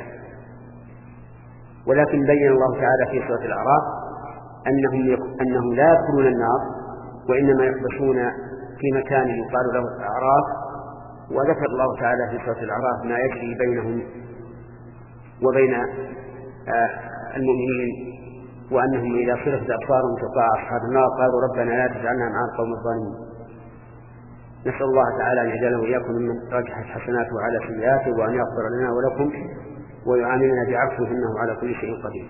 ولكن بين الله تعالى في سورة الأعراف أنهم, أنهم لا يدخلون النار، وإنما يحبسون في مكان يقال له الأعراف. وذكر الله تعالى في سورة الأعراف ما يجري بينهم وبين آه المؤمنين، وأنهم إذا صرفت أبصارهم تلقاء أصحاب النار قالوا ربنا لا تجعلنا مع القوم الظالمين. نسأل الله تعالى أن يجعلنا وإياكم ممن رجحت حسناته على سيئاته، وأن يغفر لنا ولكم ويعاملنا بعفوه إنه على كل شيء قدير.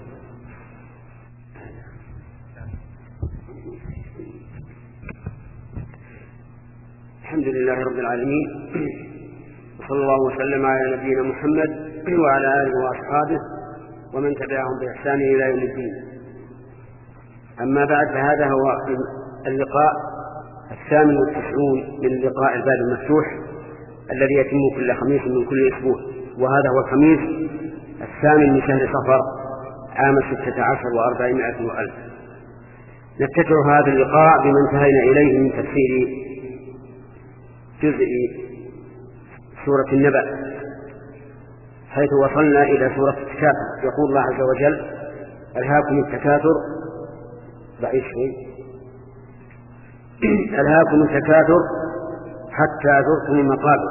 الحمد لله رب العالمين، وصلى الله وسلم على نبينا محمد وعلى آله وأصحابه ومن تبعهم بإحسان إلى يوم الدين. أما بعد، فهذا هو اللقاء الثامن والتسعون من لقاء الباب المفتوح الذي يتم كل خميس من كل أسبوع، وهذا هو الخميس الثامن من شهر صفر عام ستة عشر وأربعمائة وألف. نفتتح هذا اللقاء بما انتهينا إليه من تفسير جزء سورة النبأ، حيث وصلنا إلى سورة التكاثر. يقول الله عز وجل: ألهاكم التكاثر ضعيف شيء ألهاكم التكاثر حتى زرتم المقابر.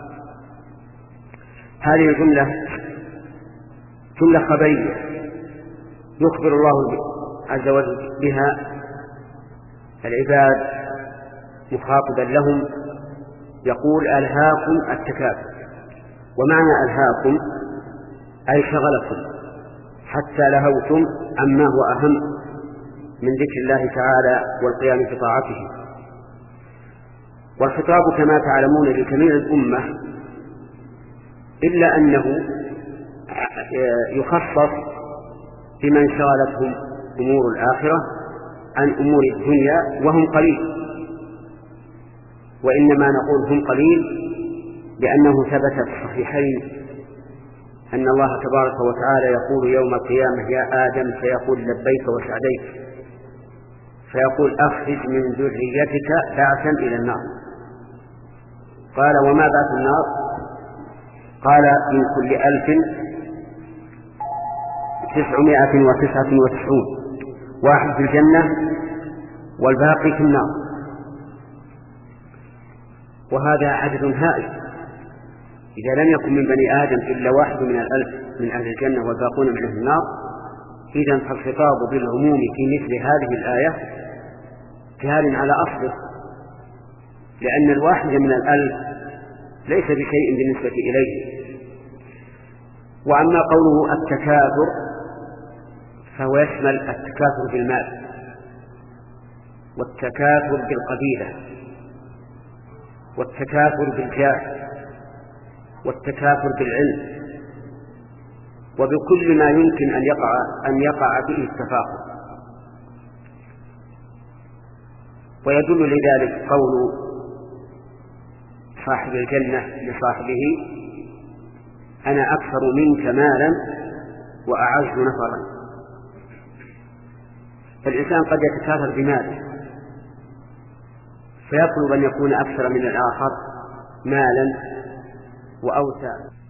هذه الجملة جملة خبرية يخبر الله عز وجل بها العباد مخاطبا لهم، يقول: ألهاكم التكاثر. ومعنى ألهاكم أي شغلكم حتى لهوتم عما هو أهم من ذكر الله تعالى والقيام بطاعته. والخطاب كما تعلمون لجميع الأمة، إلا أنه يخصص بمن شغلتهم أمور الآخرة عن أمور الدنيا وهم قليل، وإنما نقول هم قليل لأنه ثبت في الصحيحين أن الله تبارك وتعالى يقول يوم القيامة يا آدم، فيقول لبيك وسعديك، فيقول أخرج من ذريتك بعثا إلى النار. قال وما بعث النار؟ قال من كل ألف تسعمائة وتسعة وتسعون، واحد في الجنة والباقي في النار، وهذا عدد هائل. إذا لم يكن من بني آدم إلا واحد من الألف من أهل الجنة والباقون من أهل النار، إذن فالخطاب بالعموم في مثل هذه الآية جار على أصله، لأن الواحد من الألف ليس بشيء بالنسبة إليه. وأما قوله التكاثر فهو يشمل التكاثر بالمال والتكاثر بالقبيلة والتكاثر بالجاه والتكاثر بالعلم وبكل ما يمكن أن يقع أن يقع به التفاخر. ويدل لذلك قول صاحب الجنة لصاحبه أنا أكثر منك مالا وأعز نفرا. فالإنسان قد يتكاثر بماله فيطلب أن يكون أكثر من الآخر مالا وأوسع.